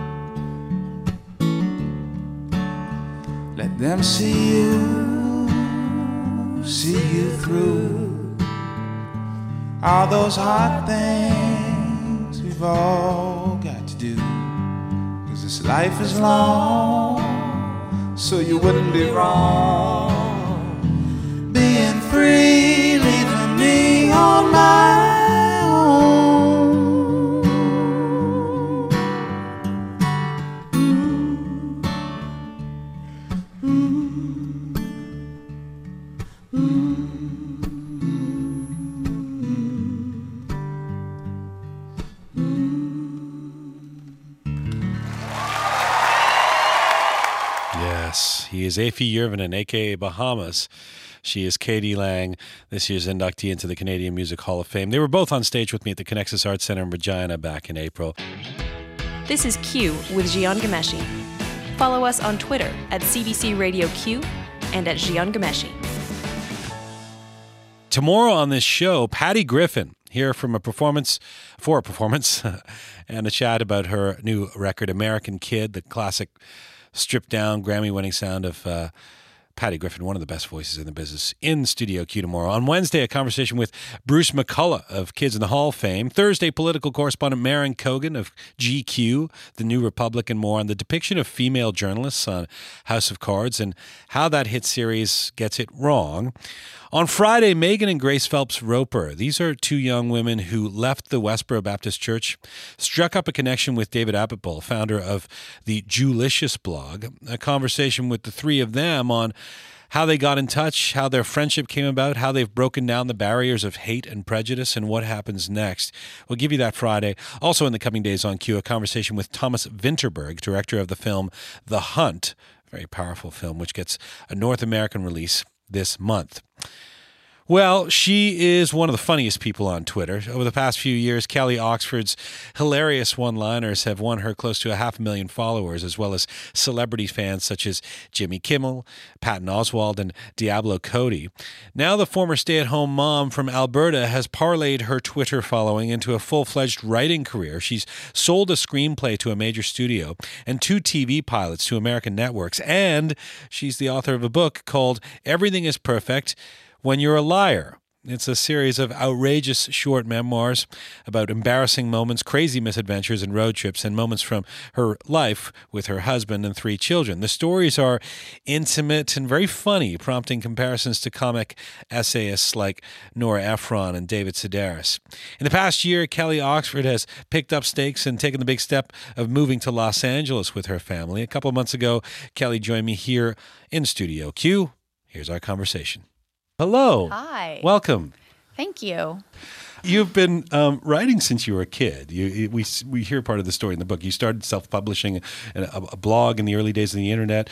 Let them see you, see you through all those hard things we've all got to do. 'Cause this life is long, so you wouldn't be wrong being free, leaving me on my own. Yes, he is Aoife Yervinen, a k a. Bahamas. She is Katie Lang, this year's inductee into the Canadian Music Hall of Fame. They were both on stage with me at the Connexus Arts Centre in Regina back in April. This is Q with Jian Ghomeshi. Follow us on Twitter at C B C Radio Q and at Jian Ghomeshi. Tomorrow on this show, Patty Griffin, here from a performance, for a performance, and a chat about her new record, American Kid, the classic stripped-down, Grammy-winning sound of uh, Patty Griffin, one of the best voices in the business, in Studio Q tomorrow. On Wednesday, a conversation with Bruce McCullough of Kids in the Hall fame. Thursday, political correspondent Maren Cogan of G Q, The New Republic, and more on the depiction of female journalists on House of Cards and how that hit series gets it wrong. On Friday, Megan and Grace Phelps Roper. These are two young women who left the Westboro Baptist Church, struck up a connection with David Abitbol, founder of the Jewlicious blog. A conversation with the three of them on how they got in touch, how their friendship came about, how they've broken down the barriers of hate and prejudice, and what happens next. We'll give you that Friday. Also in the coming days on Q, a conversation with Thomas Vinterberg, director of the film The Hunt, a very powerful film, which gets a North American release this month. Well, she is one of the funniest people on Twitter. Over the past few years, Kelly Oxford's hilarious one-liners have won her close to a half a million followers, as well as celebrity fans such as Jimmy Kimmel, Patton Oswalt, and Diablo Cody. Now the former stay-at-home mom from Alberta has parlayed her Twitter following into a full-fledged writing career. She's sold a screenplay to a major studio and two T V pilots to American networks, and she's the author of a book called Everything is Perfect When You're a Liar. It's a series of outrageous short memoirs about embarrassing moments, crazy misadventures, and road trips, and moments from her life with her husband and three children. The stories are intimate and very funny, prompting comparisons to comic essayists like Nora Ephron and David Sedaris. In the past year, Kelly Oxford has picked up stakes and taken the big step of moving to Los Angeles with her family. A couple of months ago, Kelly joined me here in Studio Q. Here's our conversation. Hello. Hi. Welcome. Thank you. You've been um, writing since you were a kid. You, you, we we hear part of the story in the book. You started self-publishing a, a blog in the early days of the internet.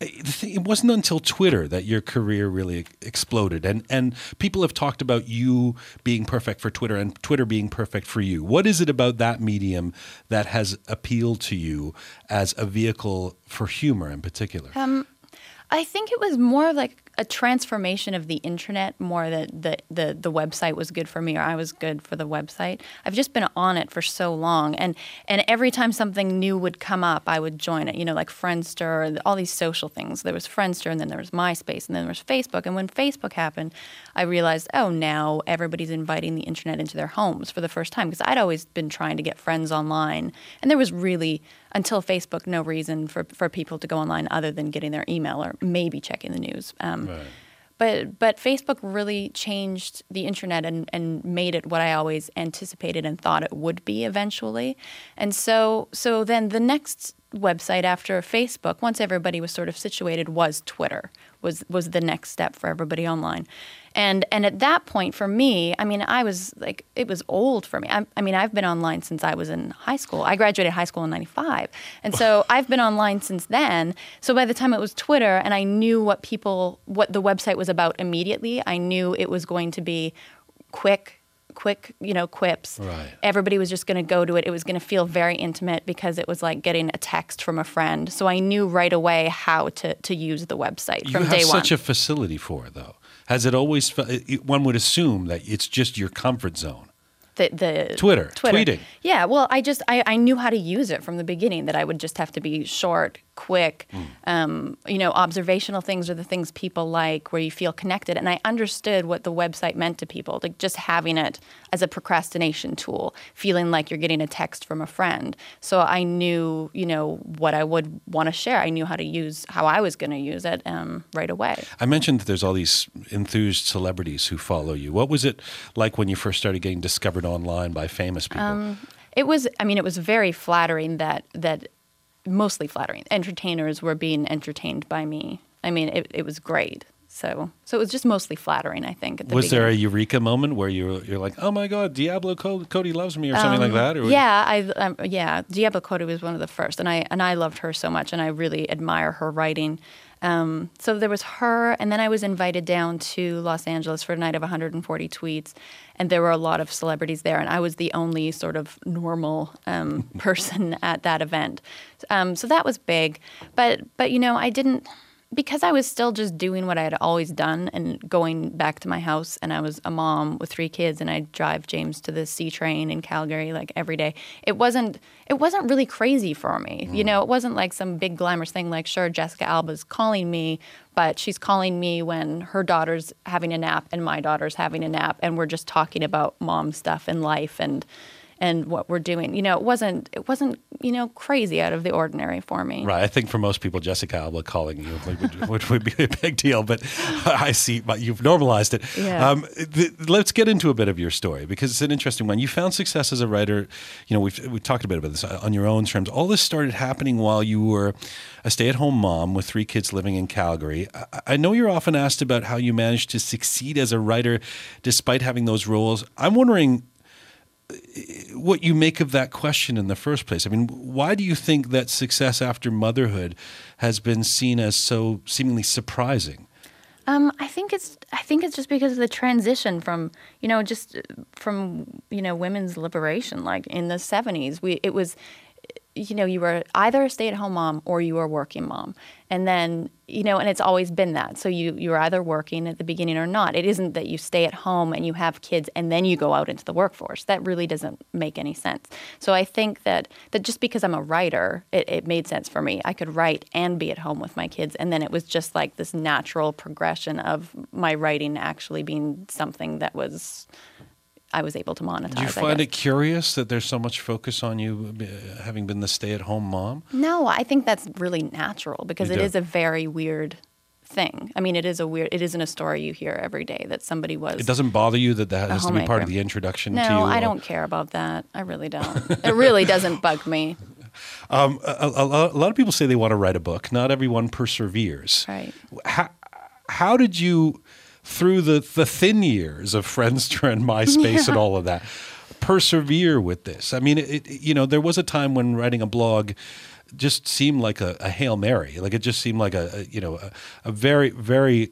It wasn't until Twitter that your career really exploded. And and people have talked about you being perfect for Twitter and Twitter being perfect for you. What is it about that medium that has appealed to you as a vehicle for humor in particular? Um, I think it was more like a transformation of the internet more that the, the, the website was good for me or I was good for the website. I've just been on it for so long. And, and every time something new would come up, I would join it, you know, like Friendster, all these social things. There was Friendster and then there was MySpace and then there was Facebook. And when Facebook happened, I realized, oh, now everybody's inviting the internet into their homes for the first time because I'd always been trying to get friends online. And there was really, until Facebook, no reason for, for people to go online other than getting their email or maybe checking the news. Um, Right. But but Facebook really changed the internet and, and made it what I always anticipated and thought it would be eventually. And so so then the next website after Facebook, once everybody was sort of situated, was Twitter, was was the next step for everybody online. And and at that point for me, I mean, I was like, it was old for me. I, I mean, I've been online since I was in high school. I graduated high school in ninety-five. And so I've been online since then. So by the time it was Twitter and I knew what people, what the website was about immediately, I knew it was going to be quick, quick, you know, quips. Right. Everybody was just going to go to it. It was going to feel very intimate because it was like getting a text from a friend. So I knew right away how to, to use the website from you day have one. such a facility for it, though. Has it always felt, one would assume that it's just your comfort zone. The, the Twitter, Twitter, tweeting. Yeah, well, I just I, I knew how to use it from the beginning. That I would just have to be short, quick. Mm. Um, you know, observational things are the things people like, where you feel connected. And I understood what the website meant to people, like just having it as a procrastination tool, feeling like you're getting a text from a friend. So I knew, you know, what I would want to share. I knew how to use how I was going to use it um, right away. I mentioned that there's all these enthused celebrities who follow you. What was it like when you first started getting discovered online by famous people? Um, it was, I mean, it was very flattering that, that mostly flattering. Entertainers were being entertained by me. I mean, it, it was great. So so it was just mostly flattering, I think, at the Was beginning. there a eureka moment where you're, you're like, oh my God, Diablo Co- Cody loves me or something like Um, that? Or yeah, I, um, yeah, Diablo Cody was one of the first, and I and I loved her so much, and I really admire her writing. Um, so there was her, and then I was invited down to Los Angeles for a night of one hundred forty tweets, and there were a lot of celebrities there, and I was the only sort of normal um, person at that event. Um, so that was big, but but you know, I didn't. Because I was still just doing what I had always done and going back to my house, and I was a mom with three kids, and I'd drive James to the C train in Calgary like every day. It wasn't it wasn't really crazy for me. Mm. You know, it wasn't like some big glamorous thing like, sure, Jessica Alba's calling me, but she's calling me when her daughter's having a nap and my daughter's having a nap, and we're just talking about mom stuff and life and and what we're doing. You know, it wasn't, it wasn't, you know, crazy out of the ordinary for me. Right. I think for most people, Jessica Alba calling you would, would, would be a big deal, but I see, but you've normalized it. Yeah. Um, th- let's get into a bit of your story because it's an interesting one. You found success as a writer. You know, we've, we've talked a bit about this on your own terms. All this started happening while you were a stay-at-home mom with three kids living in Calgary. I, I know you're often asked about how you managed to succeed as a writer despite having those roles. I'm wondering what you make of that question in the first place. I mean, why do you think that success after motherhood has been seen as so seemingly surprising? Um, I think it's I think it's just because of the transition from, you know, just from, you know, women's liberation. Like in the seventies, we it was you know, you were either a stay-at-home mom or you were a working mom. And then, you know, and it's always been that. So you, you're either working at the beginning or not. It isn't that you stay at home and you have kids and then you go out into the workforce. That really doesn't make any sense. So I think that, that just because I'm a writer, it, it made sense for me. I could write and be at home with my kids. And then it was just like this natural progression of my writing actually being something that was... I was able to monetize. Do you find it curious that there's so much focus on you uh, having been the stay-at-home mom? No, I think that's really natural because You it do. is a very weird thing. I mean, it is a weird. It isn't a story you hear every day that somebody was. It doesn't bother you that that a has to be part homemaker. of the introduction No, to you? I don't care about that. I really don't. It really doesn't bug me. Um, a, a, a lot of people say they want to write a book. Not everyone perseveres. Right. How, how did you, through the, the thin years of Friendster and MySpace and all of that, persevere with this? I mean, it, it, you know, there was a time when writing a blog just seemed like a, a Hail Mary. Like it just seemed like a, a you know, a, a very, very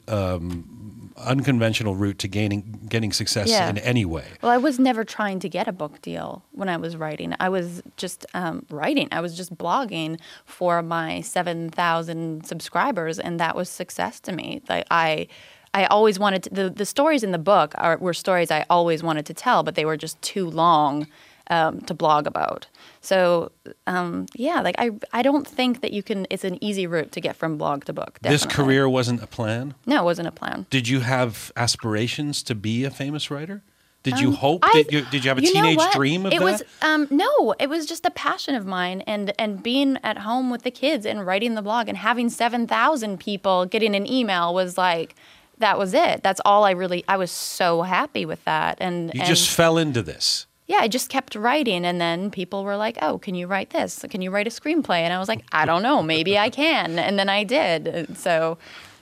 um, unconventional route to gaining getting success Yeah. in any way. Well, I was never trying to get a book deal when I was writing. I was just um, writing. I was just blogging for my seven thousand subscribers, and that was success to me. Like I, I always wanted to, the the stories in the book are, were stories I always wanted to tell, but they were just too long um, to blog about. So um, yeah, like I, I don't think that you can. It's an easy route to get from blog to book. This Definitely. career wasn't a plan? No, it wasn't a plan. Did you have aspirations to be a famous writer? Did you Um, hope I- that you, did you have a you know teenage what? dream of it that? was um, no, it was just a passion of mine, and and being at home with the kids and writing the blog and having seven thousand people getting an email was like, that was it. That's all I really. I was so happy with that, and You and, just fell into this. yeah, I just kept writing, and then people were like, "Oh, can you write this? Can you write a screenplay?" And I was like, "I don't know, maybe I can." And then I did. So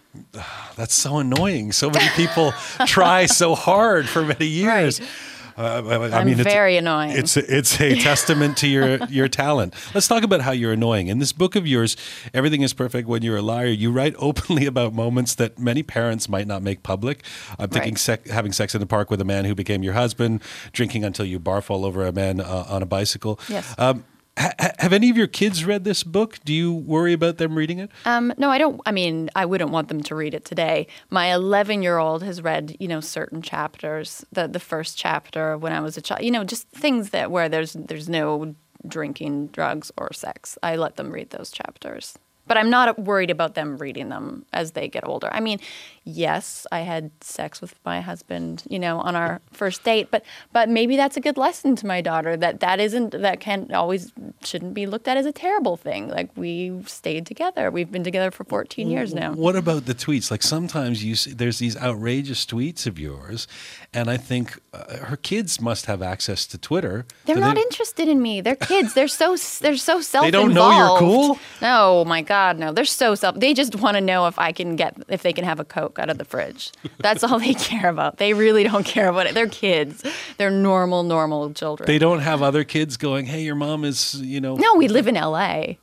That's so annoying. So many people try so hard for many years. Uh, I, I I'm mean, it's, very annoying. It's a, it's a testament to your your talent. Let's talk about how you're annoying. In this book of yours, Everything is Perfect When You're a Liar, you write openly about moments that many parents might not make public. I'm thinking Right. sec- having sex in the park with a man who became your husband, drinking until you barf all over a man uh, on a bicycle. Yes. Um, ha- have any of your kids read this book? Do you worry about them reading it? Um, no, I don't. I mean, I wouldn't want them to read it today. My eleven-year-old has read, you know, certain chapters. The the first chapter when I was a child, you know, just things that where there's there's no drinking, drugs, or sex. I let them read those chapters. But I'm not worried about them reading them as they get older. I mean, yes, I had sex with my husband, you know, on our first date, but but maybe that's a good lesson to my daughter that that isn't that can always shouldn't be looked at as a terrible thing. Like we stayed together. We've been together for fourteen years now. What about the tweets? Like sometimes you see, there's these outrageous tweets of yours, and I think uh, her kids must have access to Twitter. They're Do not they- interested in me. They're kids. They're so they're so self. They don't know you're cool? No, my God, no. They're so self. They just want to know if I can get if they can have a Coke out of the fridge. That's all they care about. They really don't care about it. They're kids. They're normal, normal children. They don't have other kids going, "Hey, your mom is, you know." No, we live in L A.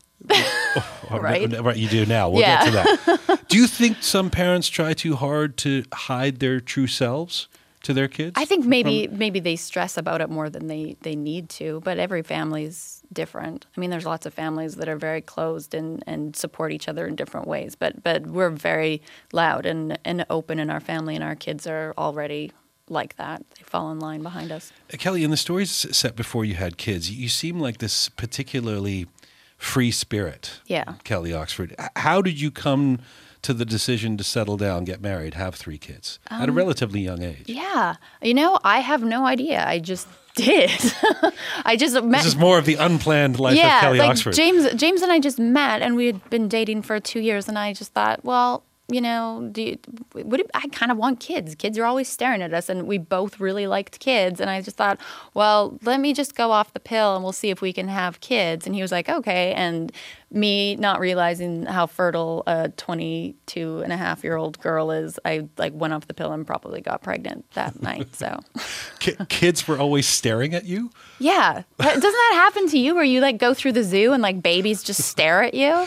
Oh, right? Right, you do now. We'll Yeah. get to that. Do you think some parents try too hard to hide their true selves to their kids? I think maybe maybe they stress about it more than they, they need to, but every family's different. I mean, there's lots of families that are very closed and, and support each other in different ways, but but we're very loud and, and open in our family, and our kids are already like that. They fall in line behind us. Kelly, in the stories set before you had kids, you seem like this particularly free spirit. Yeah. Kelly Oxford. H- How did you come to the decision to settle down, get married, have three kids at a Um, relatively young age? Yeah. You know, I have no idea. I just did. I just met. This is more of the unplanned life yeah, of Kelly like Oxford. James, James and I just met, and we had been dating for two years, and I just thought, well, you know, do you, what do, I kind of want kids. Kids are always staring at us, and we both really liked kids. And I just thought, well, let me just go off the pill, and we'll see if we can have kids. And he was like, okay. And me not realizing how fertile a twenty-two and a half year old girl is, I like went off the pill and probably got pregnant that night. So, Ki- kids were always staring at you? yeah. Doesn't that happen to you where you like go through the zoo and like babies just stare at you?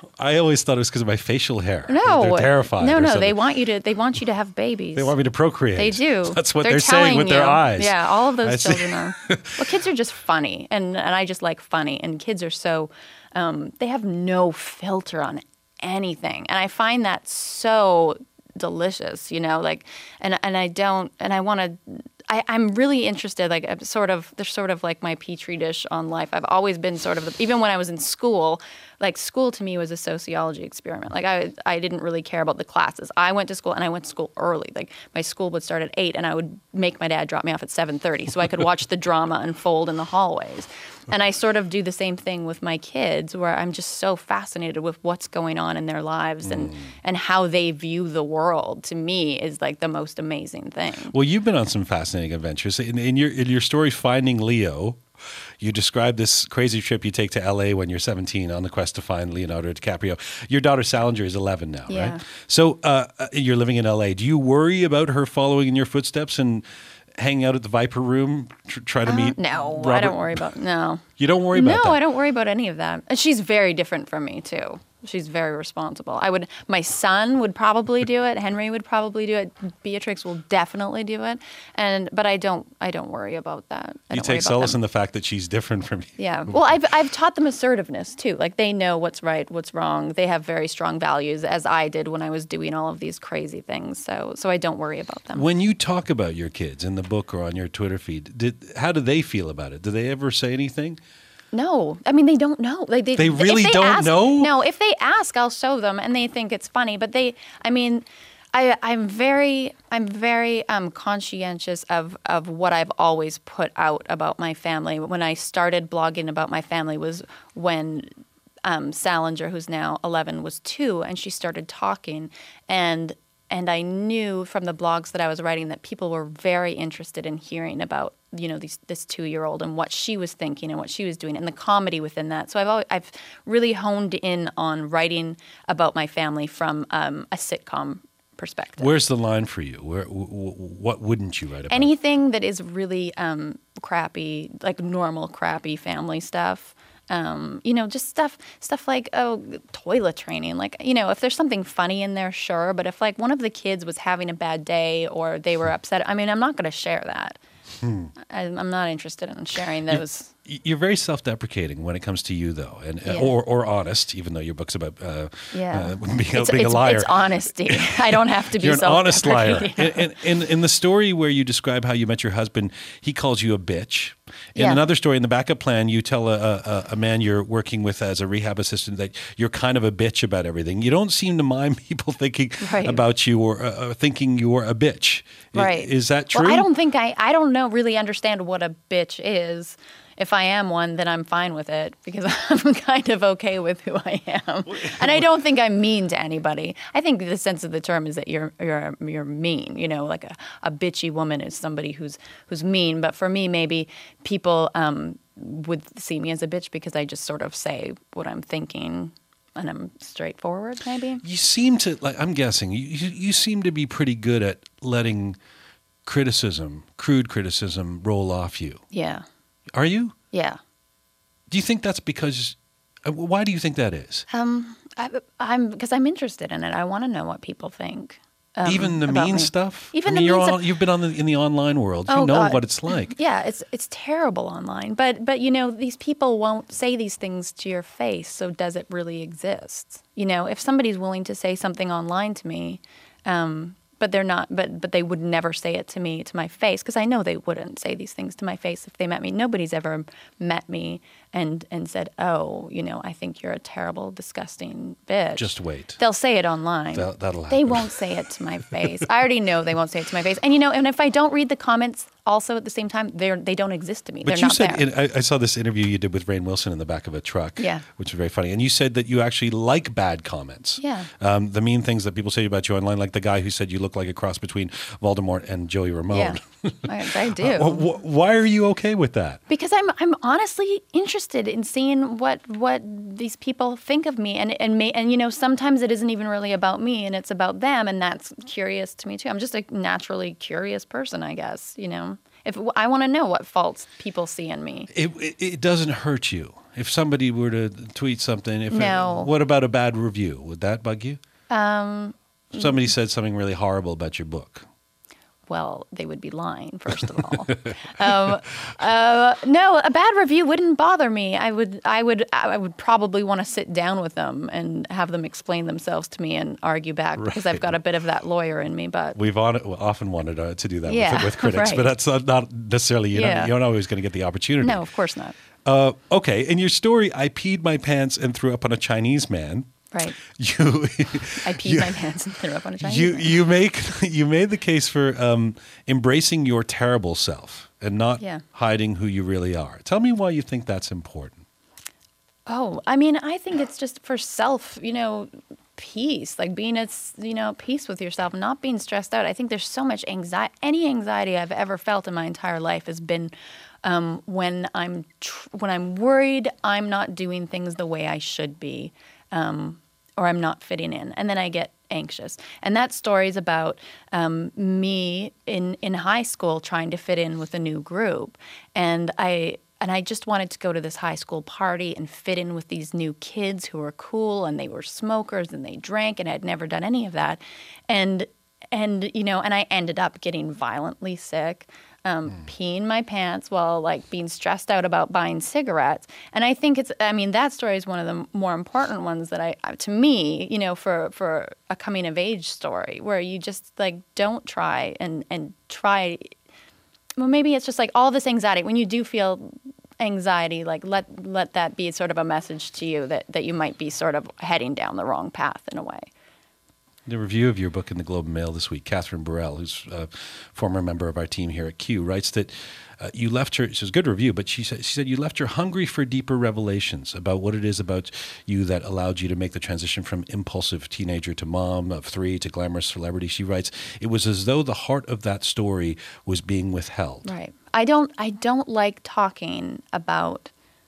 I always thought it was because of my facial hair. No, they're terrified. No, or no, something. they want you to. They want you to have babies. They want me to procreate. They do. That's what they're, they're saying with you. their eyes. Yeah, all of those I children see. are. Well, kids are just funny, and and I just like funny, and kids are so. Um, they have no filter on anything, and I find that so delicious. You know, like, and and I don't, and I want to. I, I'm really interested, like, I'm sort of, they're sort of like my petri dish on life. I've always been sort of, even when I was in school, like, school to me was a sociology experiment. Like, I I didn't really care about the classes. I went to school, and I went to school early. Like, my school would start at eight, and I would make my dad drop me off at seven thirty so I could watch the drama unfold in the hallways. And I sort of do the same thing with my kids, where I'm just so fascinated with what's going on in their lives and, Mm. and how they view the world. To me, is like the most amazing thing. Well, you've been on some fascinating adventures. In, in your in your story, Finding Leo, you describe this crazy trip you take to L A when you're seventeen on the quest to find Leonardo DiCaprio. Your daughter Salinger is eleven now, Yeah. right? So uh, you're living in L A. Do you worry about her following in your footsteps and hanging out at the Viper Room, tr- try to Uh, meet no, Robert? I don't worry about no. You don't worry about no, that? I don't worry about any of that. And she's very different from me too. She's very responsible. I would. My son would probably do it. Henry would probably do it. Beatrix will definitely do it. And but I don't. I don't worry about that. I You don't worry take about solace them. in the fact that she's different from you. Yeah. Well, I've I've taught them assertiveness too. Like they know what's right, what's wrong. They have very strong values, as I did when I was doing all of these crazy things. So so I don't worry about them. When you talk about your kids in the book or on your Twitter feed, did how do they feel about it? Do they ever say anything? No, I mean they don't know. Like they, They if really don't ask- know? No, if they ask, I'll show them, and they think it's funny. But they, I mean, I, I'm very, I'm very um, conscientious of of what I've always put out about my family. When I started blogging about my family was when um, Salinger, who's now eleven, was two, and she started talking, and. And I knew from the blogs that I was writing that people were very interested in hearing about, you know, these, this two-year-old and what she was thinking and what she was doing and the comedy within that. So I've always, I've really honed in on writing about my family from um, a sitcom perspective. Where's the line for you? Where, w- w- what wouldn't you write about? Anything that is really um, crappy, like normal crappy family stuff. Um, you know, just stuff, stuff like, oh, toilet training. Like, you know, if there's something funny in there, sure. But if like one of the kids was having a bad day or they were upset, I mean, I'm not going to share that. Hmm. I, I'm not interested in sharing those. You're very self-deprecating when it comes to you, though, and Yeah. or or honest. Even though your book's about uh, Yeah. uh, being, It's, being it's, a liar. it's honesty. I don't have to be You're an honest liar. self-deprecating. In, in, in the story where you describe how you met your husband, he calls you a bitch. In Yeah. another story, in the backup plan, you tell a, a, a man you're working with as a rehab assistant that you're kind of a bitch about everything. You don't seem to mind people thinking Right. about you or uh, thinking you're a bitch. I- Right. Is that true? Well, I don't think I, I don't know really understand what a bitch is. If I am one, then I'm fine with it because I'm kind of okay with who I am. And I don't think I'm mean to anybody. I think the sense of the term is that you're you're you're mean. You know, like a, a bitchy woman is somebody who's who's mean. But for me, maybe people um, would see me as a bitch because I just sort of say what I'm thinking. And I'm straightforward, maybe. You seem to, like, I'm guessing, you, you, you seem to be pretty good at letting criticism, crude criticism, roll off you. Yeah. Are you? Yeah. Do you think that's because, uh, why do you think that is? Um, I, I'm because I'm interested in it. I want to know what people think. Um, Even the about mean me. stuff? Even I mean, the you're mean all, stuff. you've been on the, in the online world. You Oh, know God. what it's like. Yeah, it's it's terrible online. But but you know, these people won't say these things to your face. So does it really exist? You know, if somebody's willing to say something online to me, um, but they're not, but but they would never say it to me to my face because I know they wouldn't say these things to my face if they met me. Nobody's ever met me and and said, oh, you know, I think you're a terrible, disgusting bitch. Just wait. They'll say it online. That, that'll They happen. won't say it to my face. I already know they won't say it to my face. And you know, and if I don't read the comments also at the same time, they're they don't exist to me. But they're you not said, there. in, I, I saw this interview you did with Rainn Wilson in the back of a truck, Yeah. which was very funny. And you said that you actually like bad comments. Yeah. Um, the mean things that people say about you online, like the guy who said you look like a cross between Voldemort and Joey Ramone. Yeah, I, I do. Uh, wh- wh- why are you okay with that? Because I'm I'm honestly interested in seeing what what these people think of me, and and may, and you know sometimes it isn't even really about me, and it's about them, and that's curious to me too. I'm just a naturally curious person, I guess. You know, if I want to know what faults people see in me. It, it, it doesn't hurt you. If somebody were to tweet something, if No. it, what about a bad review? Would that bug you? Um, If somebody said something really horrible about your book. well, they would be lying, first of all. um, uh, no, a bad review wouldn't bother me. I would, I would, I would probably want to sit down with them and have them explain themselves to me and argue back because I've got a bit of that lawyer in me. But We've on, often wanted uh, to do that Yeah, with, with critics, right. but that's not, not necessarily, you're, Yeah. not, you're not always going to get the opportunity. no, of course not. Uh, okay, in your story, I peed my pants and threw up on a Chinese man. Right. You, I peed you- my pants and threw up on a Chinese You man. you make you made the case for um, embracing your terrible self and not Yeah. hiding who you really are. Tell me why you think that's important. Oh, I mean, I think it's just for self, you know, peace, like being at, you know, peace with yourself, not being stressed out. I think there's so much anxiety. Any anxiety I've ever felt in my entire life has been um, when I'm tr- when I'm worried I'm not doing things the way I should be, um, or I'm not fitting in, and then I get anxious. And that story is about um, me in in high school trying to fit in with a new group, and I. And I just wanted to go to this high school party and fit in with these new kids who were cool and they were smokers and they drank and I'd never done any of that. And, and you know, and I ended up getting violently sick, um, mm. peeing my pants while like being stressed out about buying cigarettes. And I think it's, I mean, that story is one of the more important ones that I, to me, you know, for, for a coming of age story where you just like don't try and, and try. Well, maybe it's just like all this anxiety. When you do feel anxiety, like let let that be sort of a message to you that, that you might be sort of heading down the wrong path in a way. The review of your book in the Globe and Mail this week, Catherine Burrell, who's a former member of our team here at Q, writes that uh, you left her, it was a good review, but she said, she said you left her hungry for deeper revelations about what it is about you that allowed you to make the transition from impulsive teenager to mom of three to glamorous celebrity. She writes, it was as though the heart of that story was being withheld. Right. I don't I don't like talking about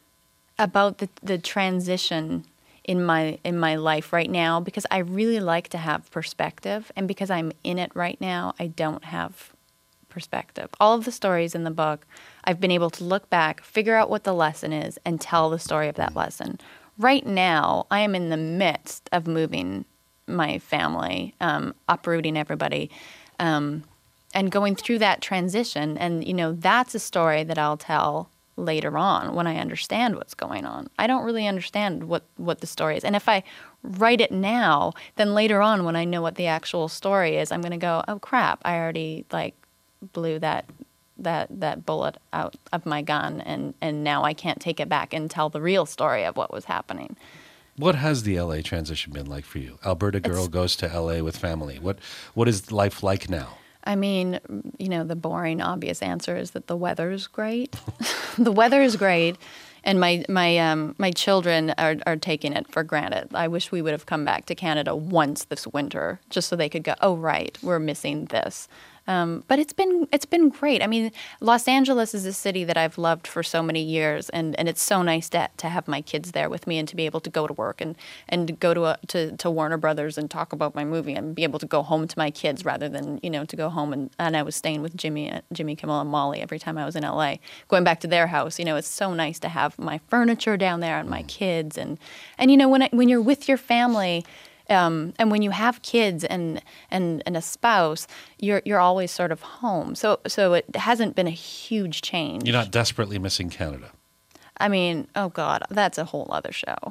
about the, the transition in my in my life right now because I really like to have perspective, and because I'm in it right now, I don't have perspective. All of the stories in the book, I've been able to look back, figure out what the lesson is, and tell the story of that lesson. Right now, I am in the midst of moving my family, um, uprooting everybody, um, and going through that transition. And, you know, that's a story that I'll tell later on when I understand what's going on. I don't really understand what, what the story is. And if I write it now, then later on when I know what the actual story is, I'm going to go, oh, crap, I already, like, blew that that that bullet out of my gun, and, and now I can't take it back and tell the real story of what was happening. What has the L A transition been like for you? Alberta girl It's, goes to L A with family. What What is life like now? I mean, you know, the boring, obvious answer is that the weather's great. The weather is great, and my my um, my children are, are taking it for granted. I wish we would have come back to Canada once this winter, just so they could go, oh, right, we're missing this. Um, but it's been it's been great. I mean, Los Angeles is a city that I've loved for so many years, and, and it's so nice to to have my kids there with me and to be able to go to work and and go to a, to to Warner Brothers and talk about my movie and be able to go home to my kids rather than, you know, to go home and, and I was staying with Jimmy Jimmy Kimmel and Molly every time I was in L A, going back to their house. You know, it's so nice to have my furniture down there and my kids, and and you know, when I, when you're with your family. Um, and when you have kids and, and, and a spouse, you're you're always sort of home. So so it hasn't been a huge change. You're not desperately missing Canada. I mean, oh God, that's a whole other show.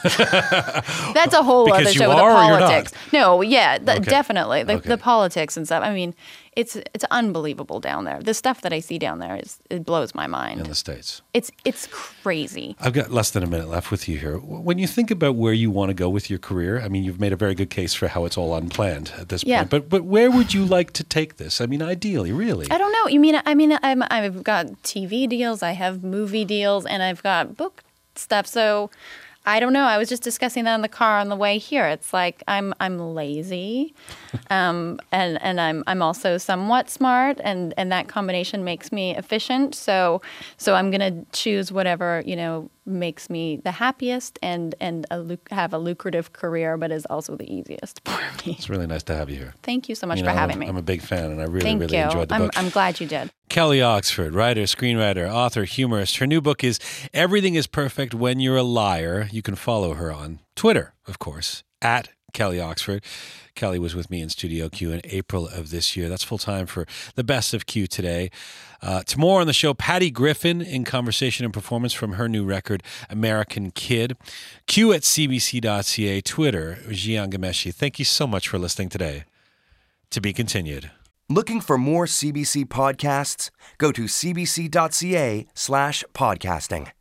That's a whole Because other you show with the are or you're not? politics. No, yeah, th- Okay. definitely the, Okay. the politics and stuff. I mean, it's it's unbelievable down there. The stuff that I see down there is it blows my mind. In the States. It's it's crazy. I've got less than a minute left with you here. When you think about where you want to go with your career, I mean, you've made a very good case for how it's all unplanned at this Yeah. point. But but where would you like to take this? I mean, ideally, really. I don't know. You mean I mean I'm, I've got T V deals, I have movie deals, and I've got book stuff. So I don't know. I was just discussing that in the car on the way here. It's like I'm I'm lazy, um, and and I'm I'm also somewhat smart, and, and that combination makes me efficient. So so I'm gonna choose whatever, you know, makes me the happiest and and a luc- have a lucrative career, but is also the easiest for me. It's really nice to have you here. Thank you so much You for know, having I'm, me. I'm a big fan, and I really Thank really you. enjoyed the I'm book. I'm glad you did. Kelly Oxford, writer, screenwriter, author, humorist. Her new book is Everything is Perfect When You're a Liar. You can follow her on Twitter, of course, at Kelly Oxford. Kelly was with me in Studio Q in April of this year. That's full time for the best of Q today. Uh, tomorrow on the show, Patty Griffin in conversation and performance from her new record, American Kid. Q at C B C dot C A, Twitter, Jian Ghomeshi. Thank you so much for listening today. To be continued. Looking for more C B C podcasts? Go to cbc.ca slash podcasting.